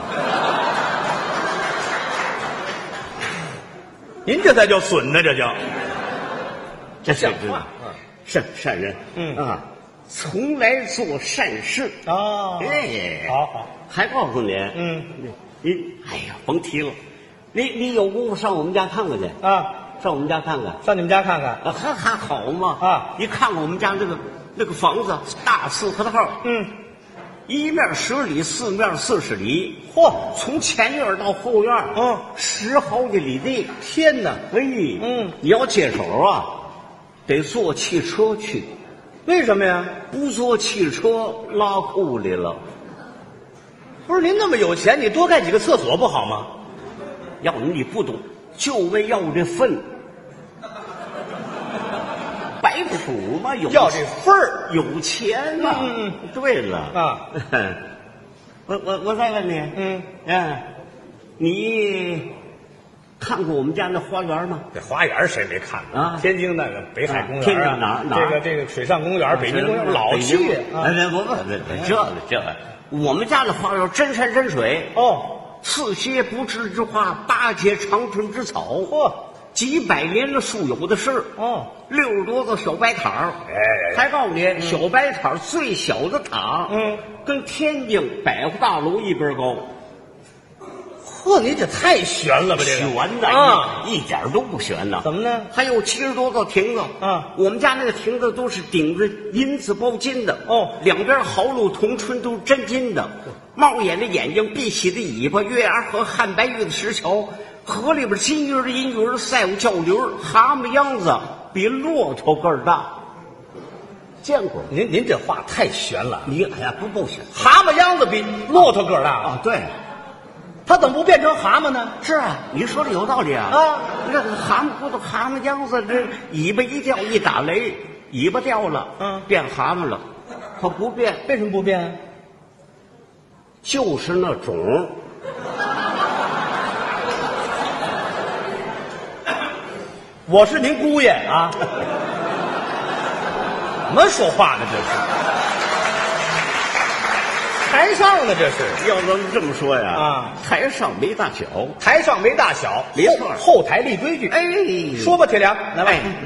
您这才叫损呢，这叫。 这像话。善人，从来做善事哦。好， 还告诉你，你哎呀，甭提了，你有功夫上我们家看看去啊，上我们家看看， 上你们家看看， 还好嘛啊！ 你看看我们家那个房子，大4合套，一面10里，四面40里， 嚯！ 从前院到后院，10好几里地， 天哪！ 你要接手啊，得坐汽车去。 为什么呀？ 不坐汽车拉库里了。 不是您那么有钱，你多盖几个厕所不好吗？ 要你不懂，就为要这份，摆谱嘛， 要这份儿， 有钱呐。对了啊，我再问你，你看过我们家那花园吗？ 这花园谁没看过啊？天津那个北海公园， 天津哪？ 这个水上公园、北京公园老去。 这我们家的花园真山真水哦，4些不治之花，8节长春之草，几百年的树有的是哦，60多个小白塔还告诉你，小白塔最小的塔，跟天津百货大楼一边高。 呵，你这太悬了吧？这个悬的啊，一点都不悬呐。 怎么呢？ 还有70多个亭子啊，我们家那个亭子都是顶着银子包金的哦，两边毫露铜春都是真金的，猫眼的眼睛，碧玺的尾巴，月牙河汉白玉的石桥，河里边金鱼的银鱼，赛舞叫驴，蛤蟆秧子比骆驼个儿大。见过？ 您这话太悬了。 你哎呀不悬， 蛤蟆秧子比骆驼个儿大啊？对。 它怎么不变成蛤蟆呢？ 是啊，你说的有道理啊！ 啊， 这个蛤蟆骨头、蛤蟆样子，这尾巴一掉一打雷，尾巴掉了，变蛤蟆了，它不变， 为什么不变？ 就是那种。 我是您姑爷啊！怎么说话呢？这是台上呢？这是要咱们这么说呀？ 啊， 台上没大小， 台上没大小， 没错， 后台立规矩。 哎， 说吧，铁良，来吧。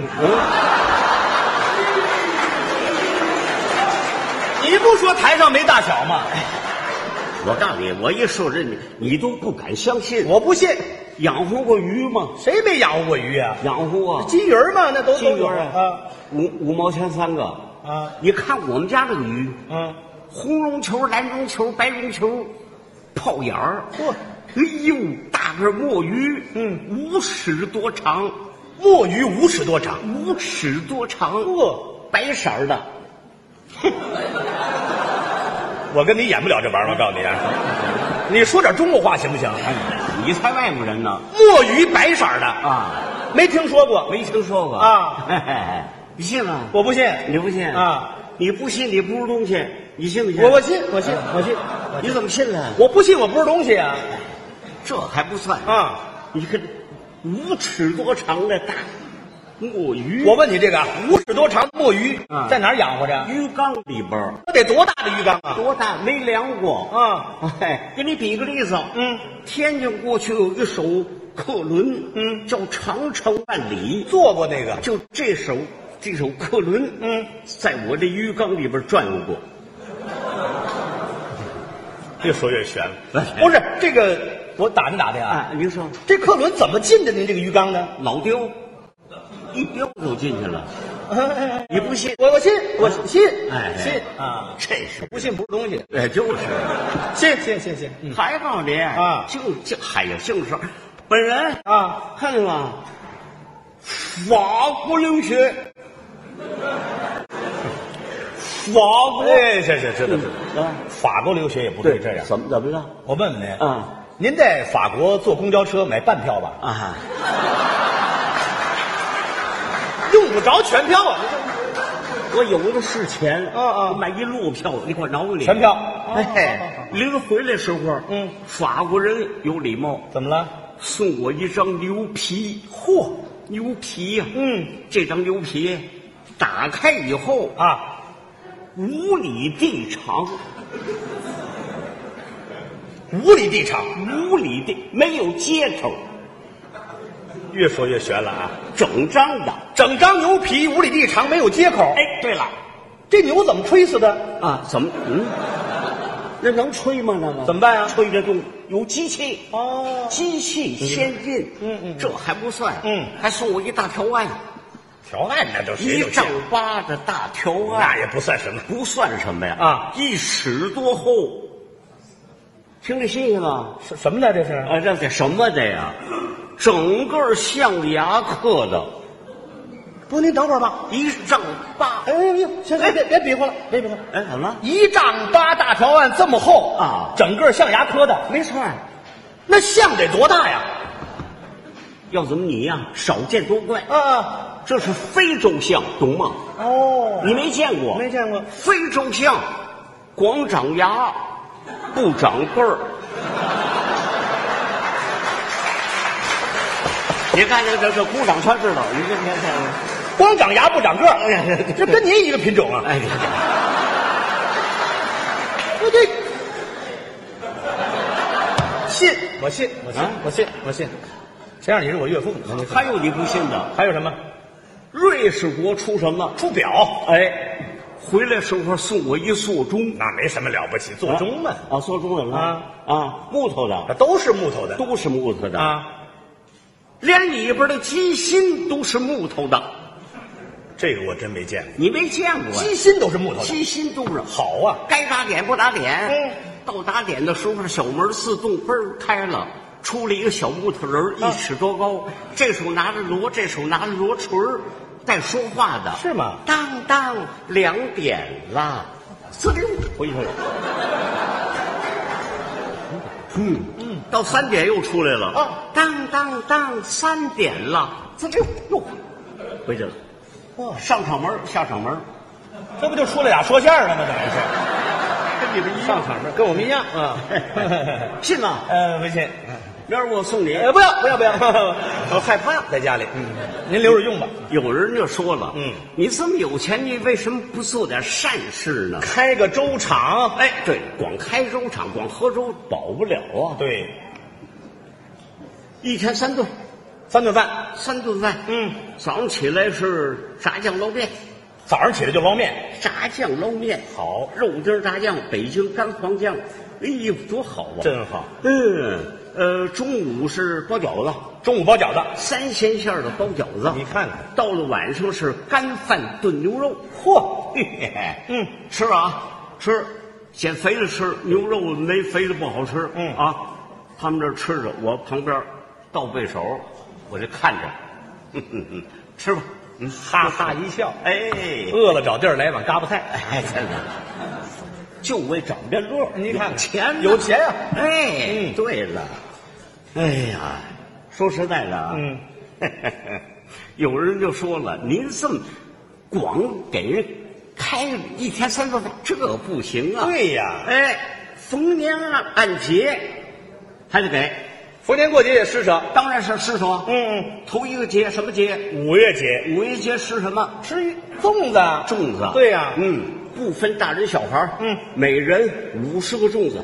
你不说台上没大小吗？ 我告诉你，我一说这你都不敢相信。 我不信。 养活过鱼吗？ 谁没养活过鱼啊？ 养活啊， 金鱼嘛，那都有啊，五毛钱3个啊！你看我们家这个鱼，红绒球、蓝绒球、白绒球，泡眼儿，嚯！哎呦，大个墨鱼，5尺多长， 墨鱼5尺多长 ，5尺多长，白色的。 我跟你演不了这玩意儿，我告诉你啊！你说点中国话行不行？ 你才外国人呢！ 墨鱼白色的啊， 没听说过， 没听说过啊！ 你信吗？ 我不信， 你不信啊？ 你不信，你不是东西，你信不信？ 我信，我信，我信。 你怎么信了？ 我不信，我不是东西啊！ 这还不算啊！ 你看，5尺多长的大墨鱼。 我问你这个5尺多长墨鱼在哪儿养活着？ 鱼缸里边。 那得多大的鱼缸啊？ 多大？没量过啊！哎，给你比个例子。天津过去有一艘客轮，叫长城万里， 坐过那个。 就这艘客轮，在我这鱼缸里边转悠过。 越说越悬了。不是这个，我打听打听啊。 您说这客轮怎么进的您这个鱼缸呢？ 老丢，一丢就进去了。你不信？ 我信，我信， 信啊！ 这是不信不是东西。 哎，就是信。 还告诉你啊，就还有姓氏，本人啊，看见吗？法国留学，法国。 哎，是知道。法国留学也不对这样。 怎么了？ 我问问您啊，您在法国坐公交车买半票吧？ 啊。 用不着全票啊！ 我有的是钱我买一路票，你给我挠你全票。 临回来时候，法国人有礼貌， 怎么了？ 送我一张牛皮。 嚯， 牛皮呀！这张牛皮打开以后啊 ，5里地长。 5里地长 ，5里地没有接头。 越说越悬了啊！ 整张的， 整张牛皮5里地长，没有接口。 哎，对了， 这牛怎么吹死的啊？怎么？那能吹吗？那个怎么办啊？ 吹得动，有机器哦， 机器先进。这还不算，还送我一大条案。 条案那就 1丈8的大条案， 那也不算什么， 不算什么呀啊 ！1尺多厚，听着新鲜吗？ 什么呢？这是啊，这是什么的呀？整个象牙刻的。 不，您等会儿吧。 1丈8。 哎呦，行，别比划了，别比划。 哎，怎么了 ？1丈8大条案这么厚啊， 整个象牙刻的， 没错。 那象得多大呀？ 要怎么你呀？少见多怪啊！ 这是非洲象，懂吗？ 哦， 你没见过？ 没见过。 非洲象光长牙，不长个儿。你看这鼓掌全知道，你这光长牙不长个儿，这跟您一个品种啊！ 哎， 不对，信，我信，我信，谁让你是我岳父呢？ 还有你不信的？ 还有什么？ 瑞士国出什么？ 出表。 哎，回来时候送我一座钟， 那没什么了不起，座钟嘛。 啊，座钟怎么了？啊，木头的， 都是木头的， 都是木头的啊。 连里边的鸡心都是木头的， 这个我真没见过。 你没见过？ 鸡心都是木头的， 鸡心都是好啊。 该打点不打点，到打点的时候，小门自动嘣开了，出了一个小木头人，1尺多高，这手拿着锣，这手拿着锣锤儿，带说话的， 是吗？ 当当2点了，呲溜回去了。 到3点又出来了啊！当当当，3点了，这就又回去了。上场门下场门， 这不就出来俩说相声的吗？等于是跟你们一样， 上场门跟我们一样啊。 信吗？ 不信。 明儿我送你。 不要，我害怕在家里。您留着用吧。 有人就说了，你这么有钱，你为什么不做点善事呢？ 开个粥厂。 哎，对，光开粥厂，光喝粥饱不了啊。 对， 一天3顿 ，3顿饭 ，3顿饭。早上起来是炸酱捞面， 早上起来就捞面， 炸酱捞面好， 肉丁炸酱，北京干黄酱，哎呦，多好啊！ 真好。 中午是包饺子， 中午包饺子 ，3鲜馅的包饺子。 你看看， 到了晚上是干饭炖牛肉。 嚯， 吃啊吃，减肥的吃，牛肉没肥的不好吃。他们这吃着，我旁边倒背手，我就看着，吃吧。 哈哈一笑， 哎， 饿了找地儿来碗嘎巴菜， 哎，真的，就为找这乐。 你看钱有钱啊！ 哎，对了，哎呀，说实在的啊，有人就说了，您这么光给人开一天3顿饭，这不行啊。 对呀， 哎，逢年按节还得给。 逢年过节也施舍， 当然是施舍。头一个节什么节 ？5月节。 5月节吃什么？ 吃粽子。 粽子。 对呀。 不分大人小孩。每人50个粽子。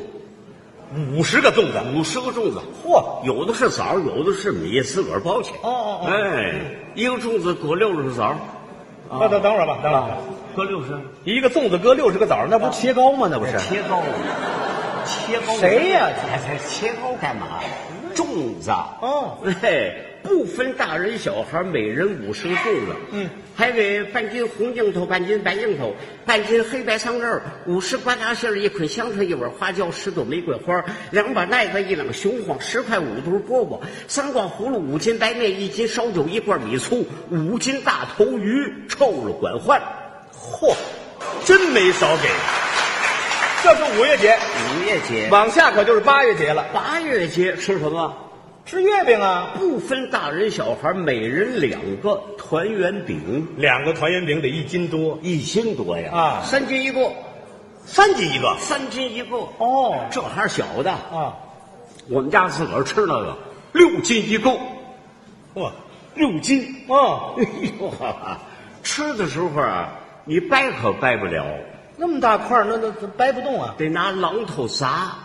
50个粽子 ，50个粽子。 嚯， 有的是枣，有的是米，自个儿包去。哎，一个粽子搁60枣。 等会儿吧， 搁60。 一个粽子搁60个枣，那不是切糕吗？那不是切糕。切糕谁呀？ 切糕干嘛？粽子不分大人小孩，每人50个粽子。还给半斤红樱桃，半斤白樱桃，半斤黑白桑葚，50瓜大杏，1捆香椿，1碗花椒，10朵玫瑰花，2把奈子，1两雄黄，10块5肚饽饽，3挂葫芦，5斤白面，1斤烧酒，1罐米醋，5斤大头鱼，臭了管换。 嚯，真没少给。这是5月节 ，5月节往下可就是8月节了。 8月节吃什么？ 吃月饼啊！ 不分大人小孩，每人2个团圆饼 ，2个团圆饼得1斤多 ，1斤多呀！ 啊 ，3斤一个 ，3斤一个 ，3斤一个。 哦， 这还是小的啊。 我们家自个儿吃那个6斤一个， 哇 ，6斤啊！ 哎呦，吃的时候啊，你掰可掰不了。 那么大块那掰不动啊， 得拿榔头砸。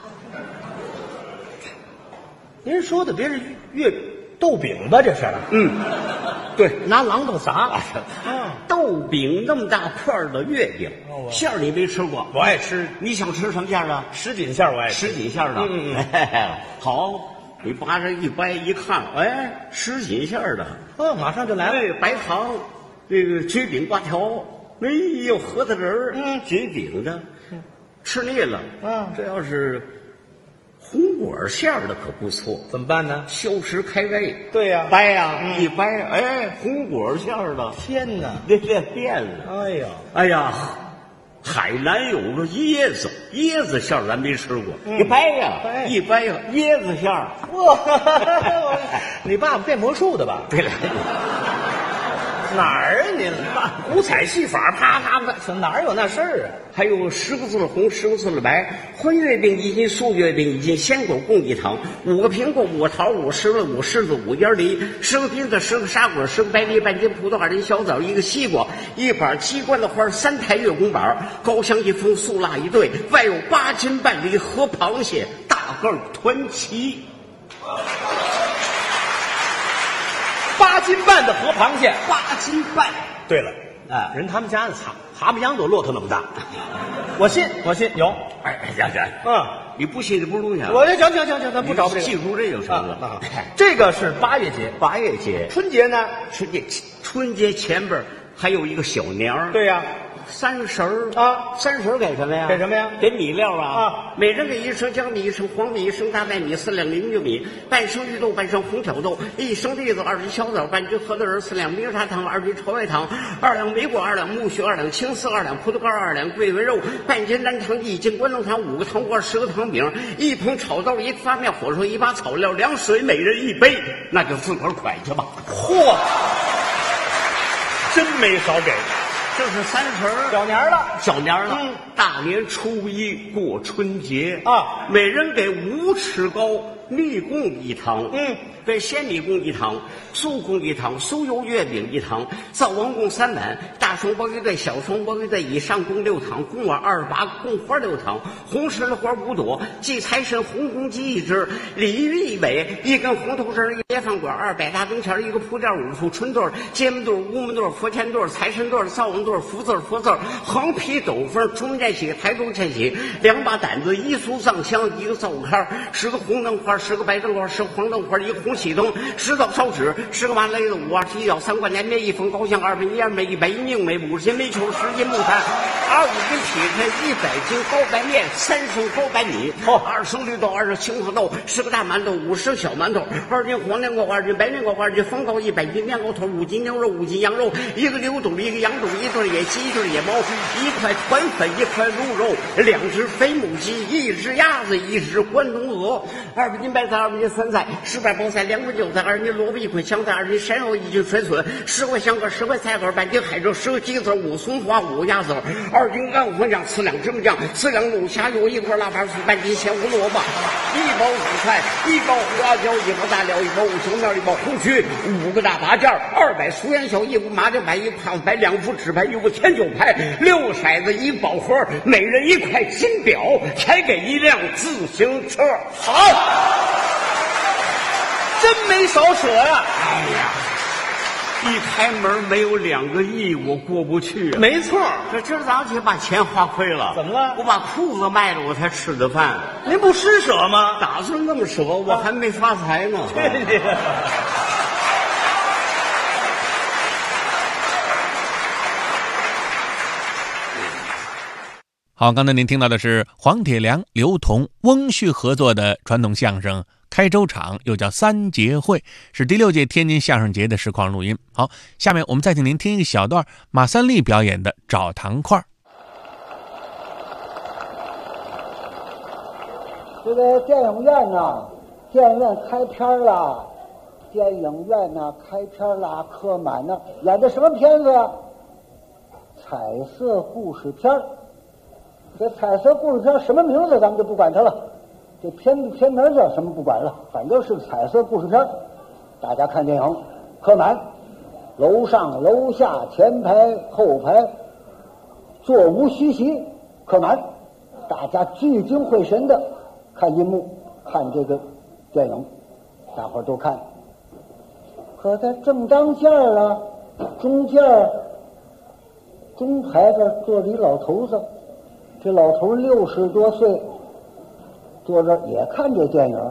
您说的别是月豆饼吧？这是？ 对， 拿榔头砸。 豆饼那么大块的月饼，馅儿你没吃过？ 我爱吃。 你想吃什么馅的？ 什锦馅我爱吃。 什锦馅的。好，你把这一掰一看，哎，什锦馅的。 马上就来了。 白糖，这个焗饼瓜条。哎呦，核桃仁儿，焗饼的，吃腻了。这要是红果馅的可不错， 怎么办呢？ 消食开胃。 对呀， 掰呀，一掰，哎，红果馅的， 天哪， 这变了。哎呀，海南有个椰子馅咱没吃过，你掰呀，一掰呀，椰子馅。 哇，你爸爸变魔术的吧？ 对了。 哪儿啊您？五彩戏法，啪啪啪，哪有那事儿啊？ 还有10个字红，10个字白，荤月饼1斤，素月饼1斤，鲜果共1糖，5个苹果，5个桃，5个柿子，5柿子，5烟梨，10个冰子，10个沙果，10个白梨，半斤葡萄，2斤小枣，1个西瓜，1把鸡冠的花，3台月宫板，高香1封，素辣1对，外有8斤半的河螃蟹，大个团旗。 8斤半的河螃蟹 ，8斤半。 对了，人他们家的蛤蟆秧都骆驼那么大，我信有。 哎，你不信这不是东西啊！ 我行，咱不找这个， 记住这个什么？ 这个是8月节 ，8月节。 春节呢？ 春节前边还有一个小年儿。 对呀， 30啊，30给什么呀？ 给什么呀？ 给米料啊！ 啊， 每人给1升江米，1升黄米，1升大白米，4两零酒米，半升绿豆，半升红挑豆，1升栗子，2斤小枣，半斤核桃仁，4两冰砂糖，2斤炒白糖，2两梅果，2两木须，2两青丝，2两葡萄干，2两桂圆肉，半斤蓝糖，1斤关东糖，5个糖瓜，10个糖饼，1盆炒豆，1个发面火烧，1把草料，凉水，每人1杯，那就自个儿蒯去吧。 嚯，真没少给。 这是30 小年了， 小年了。大年初1过春节啊， 每人给5尺高蜜供1堂，给鲜米供1堂，酥供1堂，酥油月饼1堂，灶王供3碗，大双包1对，小双包1对，以上供6堂，供碗28，供花6堂，红十字花5朵，祭财神红公鸡1只，鲤鱼1尾，1根红头绳，1碟饭馆，200大灯钱，1个铺垫，5副春对，街门对，屋门对，佛前对，财神对，灶王对，福字佛字，横批斗风，出门在喜，抬头在喜，2把胆子，1俗上香，1个灶坎，10个红灯花，10个白灯花，10个黄灯花，1个红喜灯，10道烧纸，10个麻勒子，5二7角，3罐年面，1封高香，2杯1枚1杯1命梅，50斤煤球，10斤木炭，25斤劈柴，100斤高白面，3升高白米，2升绿豆，2升青花豆，10个大馒头，50升小馒头，2斤黄年糕，2斤白年糕，2斤风糕，100斤面糕头，5斤牛肉，5斤羊肉，1个牛肚，1个羊肚，1对野鸡，1对野猫，1块团粉，1块鹿肉，2只肥母鸡，1只鸭子，1只关东鹅，20斤白菜，20斤酸菜，10瓣包菜，2捆韭菜，2斤萝卜，1捆香菜，2斤山药，1斤水笋，10块香瓜，10块菜根，半斤海蜇，10个鸡子，5松花，5个鸭子，2斤干黄酱，4两芝麻酱，4两卤虾油，1块腊八酥，半斤咸胡萝卜，1包紫菜，1包花椒，1包大料，1包五香面，1包红曲，5个大拔件，200酥元宵，1个麻将牌，1个胖牌，2副纸牌，1个甜酒牌，6个骰子，1宝盒，每人1块金表，还给1辆自行车。 好，真没少舍呀！ 哎呀，一开门没有2个亿，我过不去啊！ 没错， 这今儿早上起把钱花亏了。 怎么了？ 我把裤子卖了，我才吃的饭。 您不施舍吗？ 打算那么舍，我还没发财呢。 对。 好，刚才您听到的是黄铁良、刘同、翁旭合作的传统相声《开州场》，又叫三节会，是第6届天津相声节的实况录音。好，下面我们再请您听一个小段马三立表演的《找糖块》。 这个电影院呐，电影院开片了，电影院呐开片了，客满呢，演的什么片子？彩色故事片。这彩色故事片什么名字咱们就不管它了，这片名叫什么不管了，反正是个彩色故事片。大家看电影客满，楼上楼下前排后排座无虚席，客满，大家聚精会神的看银幕，看这个电影，大伙儿都看。可在正当间儿啊，中排这坐着一老头子，这老头60多岁，坐这也看这电影，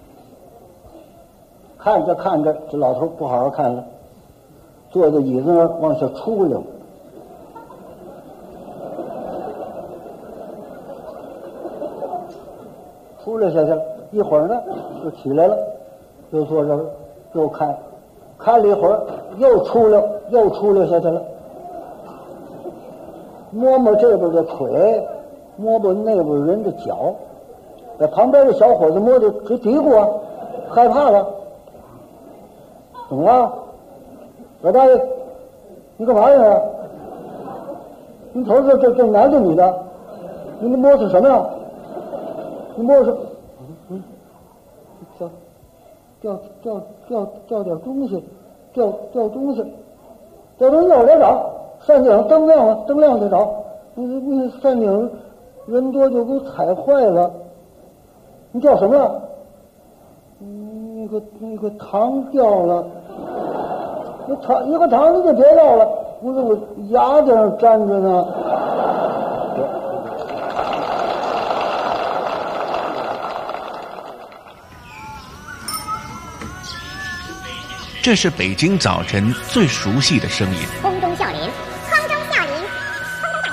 看着看着，这老头不好好看了，坐在椅子那儿往下出溜，出溜下去了。一会儿呢，就起来了，又坐这儿又看了一会儿，又出溜下去了。摸摸这边的腿，摸摸那边人的脚，在旁边的小伙子摸着直嘀咕啊，害怕了。怎么了？老大爷，你干嘛呀？您瞅瞅这男的女的，您摸是什么呀？你摸是掉点东西，掉东西，我来找。山顶灯亮了，灯亮就找。那山顶人多就给我踩坏了。你叫什么呀？那个糖掉了。一个糖你就别要了，不是我牙在那粘着呢。 这是北京早晨最熟悉的声音。 空中笑林，空中笑林，空中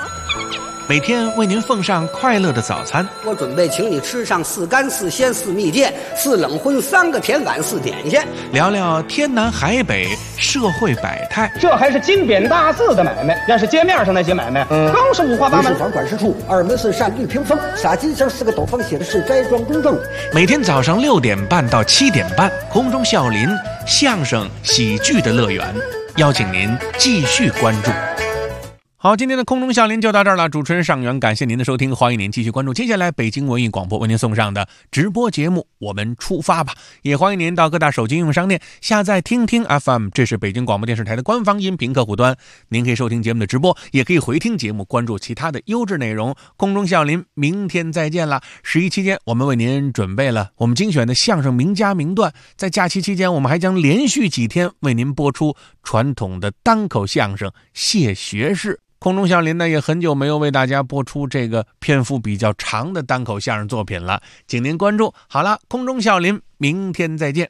每天为您奉上快乐的早餐。 我准备请你吃上4干4鲜4蜜饯4冷荤3个甜碗4点心， 聊聊天南海北社会百态。 这还是金匾大字的买卖，要是街面上那些买卖，更是五花八门。 房管事处2门是扇绿屏风，纱巾上4个斗方写的是斋庄公正。 每天早上6点半到7点半，空中笑林相声喜剧的乐园，邀请您继续关注。好，今天的空中笑林就到这儿了。主持人尚元，感谢您的收听，欢迎您继续关注接下来北京文艺广播为您送上的直播节目，我们出发吧。也欢迎您到各大手机应用商店下载听听 FM， 这是北京广播电视台的官方音频客户端，您可以收听节目的直播，也可以回听节目，关注其他的优质内容。空中笑林明天再见了。11期间我们为您准备了我们精选的相声名家名段，在假期期间我们还将连续几天为您播出传统的单口相声谢学士。空中笑林呢也很久没有为大家播出这个篇幅比较长的单口相声作品了，请您关注。好了，空中笑林明天再见。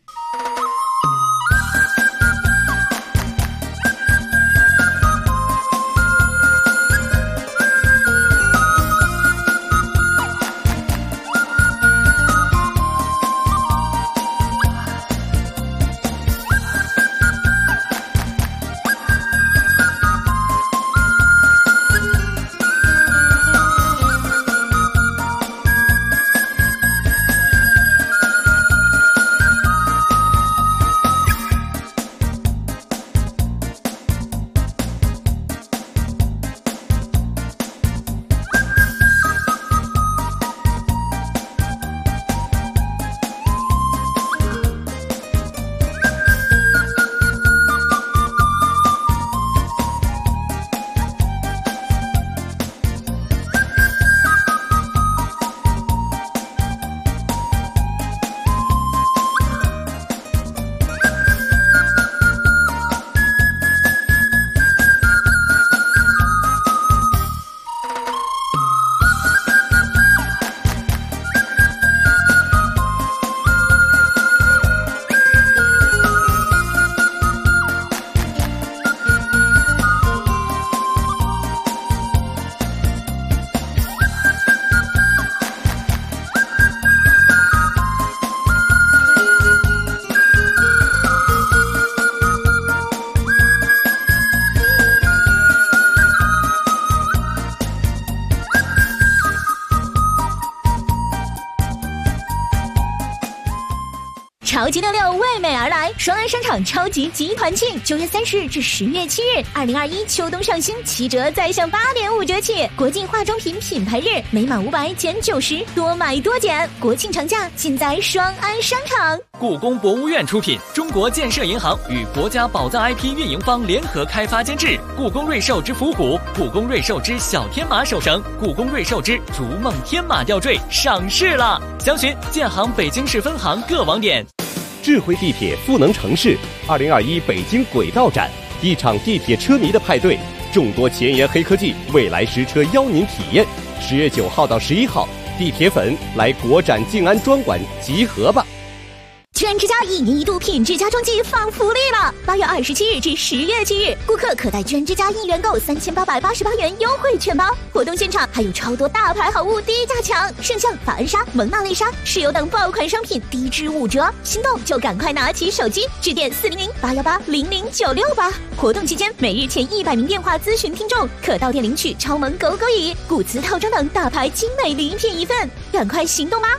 超级66为美而来，双安商场超级集团庆，9月30日至10月7日，2021秋冬上新7折再享8.5折起，国际化妆品品牌日，每满500减90，多买多减，国庆长假尽在双安商场。 故宫博物院出品，中国建设银行与国家宝藏 IP 运营方联合开发监制，故宫瑞兽之伏虎、故宫瑞兽之小天马手绳、故宫瑞兽之逐梦天马吊坠上市了，详询建行北京市分行各网点。 智慧地铁赋能城市2021北京轨道展，一场地铁车迷的派对，众多前沿黑科技，未来实车邀您体验。10月9号到11号，地铁粉来国展静安专馆集合吧！ 全之家1年1度品质家装季放福利了！8月27日至10月7日，顾客可带全之家1元购3888元优惠券包。活动现场还有超多大牌好物低价抢，圣象、法恩莎、蒙娜丽莎、石油等爆款商品低至5折，心动就赶快拿起手机致电400-818-0096吧。活动期间，每日前100名电话咨询听众可到店领取超萌狗狗椅、古瓷套装等大牌精美礼品1份，赶快行动吧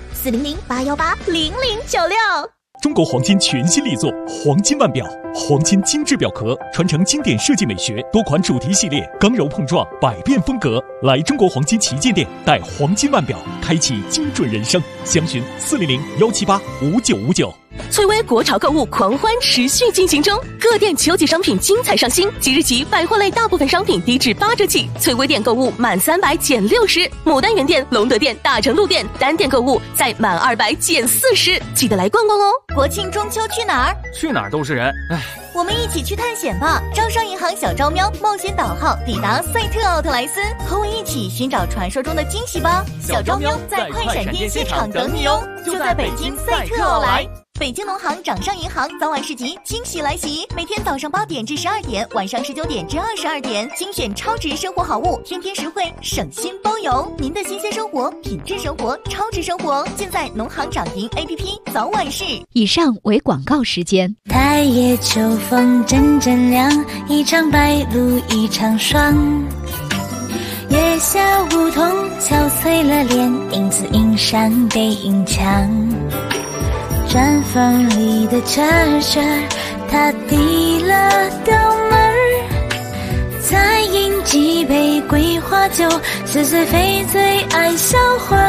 ！400-818-0096。 中国黄金全新力作黄金腕表，黄金精致表壳，传承经典设计美学，多款主题系列，刚柔碰撞，百变风格。来中国黄金旗舰店，带黄金腕表，开启精准人生。详询400-178-5959。 翠微国潮购物狂欢持续进行中，各店秋季商品精彩上新，即日起百货类大部分商品低至8折起。翠微店购物满300减60，牡丹园店、隆德店、大成路店单店购物再满200减40，记得来逛逛哦。 国庆中秋去哪儿？ 去哪儿都是人，唉。 我们一起去探险吧！招商银行小招喵冒险岛号抵达赛特奥特莱斯，和我一起寻找传说中的惊喜吧！小招喵在快闪店现场等你哦，就在北京赛特奥莱。 北京农行掌上银行早晚市集惊喜来袭，每天早上8点至12点，晚上19点至22点，精选超值生活好物，天天实惠，省心包邮。您的新鲜生活、品质生活、超值生活，尽在农行掌银 APP 早晚市。 以上为广告时间。 太夜秋风阵阵凉，一场白露一场霜。月下梧桐憔悴了脸，影子映上背影墙。毡房里的车车，他递了刀门儿，再饮几杯桂花酒，似是非醉爱销魂。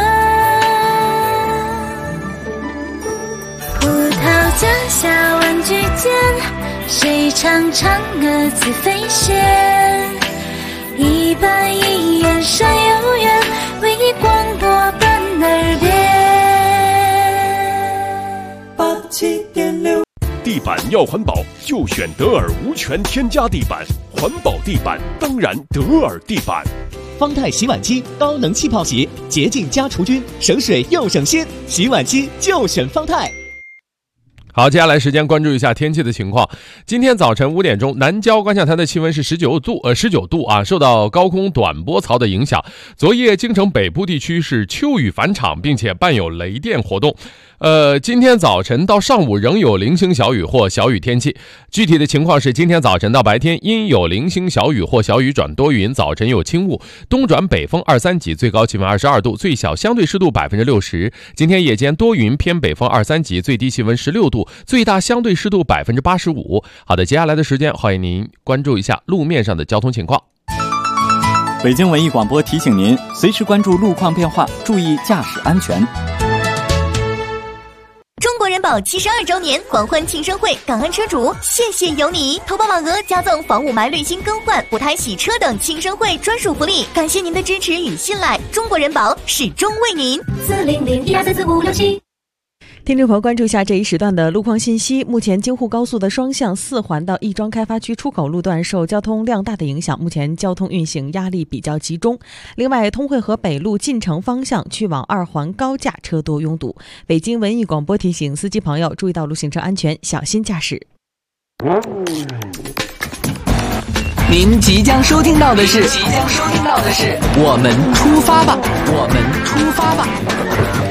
葡萄架下玩具间，谁唱嫦娥自飞仙？一板一眼山有缘，为你广播伴耳边。 87.6，地板要环保就选德尔无醛添加地板，环保地板当然德尔地板。 方太洗碗机高能气泡洗，洁净加除菌，省水又省心，洗碗机就选方太。 好，接下来时间关注一下天气的情况。今天早晨5点钟，南郊观象台的气温是19度啊，受到高空短波槽的影响，昨夜京城北部地区是秋雨返场，并且伴有雷电活动。今天早晨到上午仍有零星小雨或小雨天气。具体的情况是，今天早晨到白天阴有零星小雨或小雨转多云，早晨有轻雾，东转北风2、3级，最高气温22度，最小相对湿度60%。今天夜间多云偏北风2、3级，最低气温16度，最大相对湿度85%。好的，接下来的时间欢迎您关注一下路面上的交通情况。 北京文艺广播提醒您，随时关注路况变化，注意驾驶安全。 中国人保72周年狂欢庆生会，感恩车主，谢谢有你！投保满额加赠防雾霾滤芯更换、补胎洗车等庆生会专属福利，感谢您的支持与信赖，中国人保始终为您。400-1244567。 听众朋友，关注一下这一时段的路况信息。目前京沪高速的双向4环到亦庄开发区出口路段受交通量大的影响，目前交通运行压力比较集中。另外，通惠河北路进城方向去往2环高架车多拥堵。北京文艺广播提醒司机朋友注意道路行车安全，小心驾驶。 您即将收听到的是我们出发吧，我们出发吧。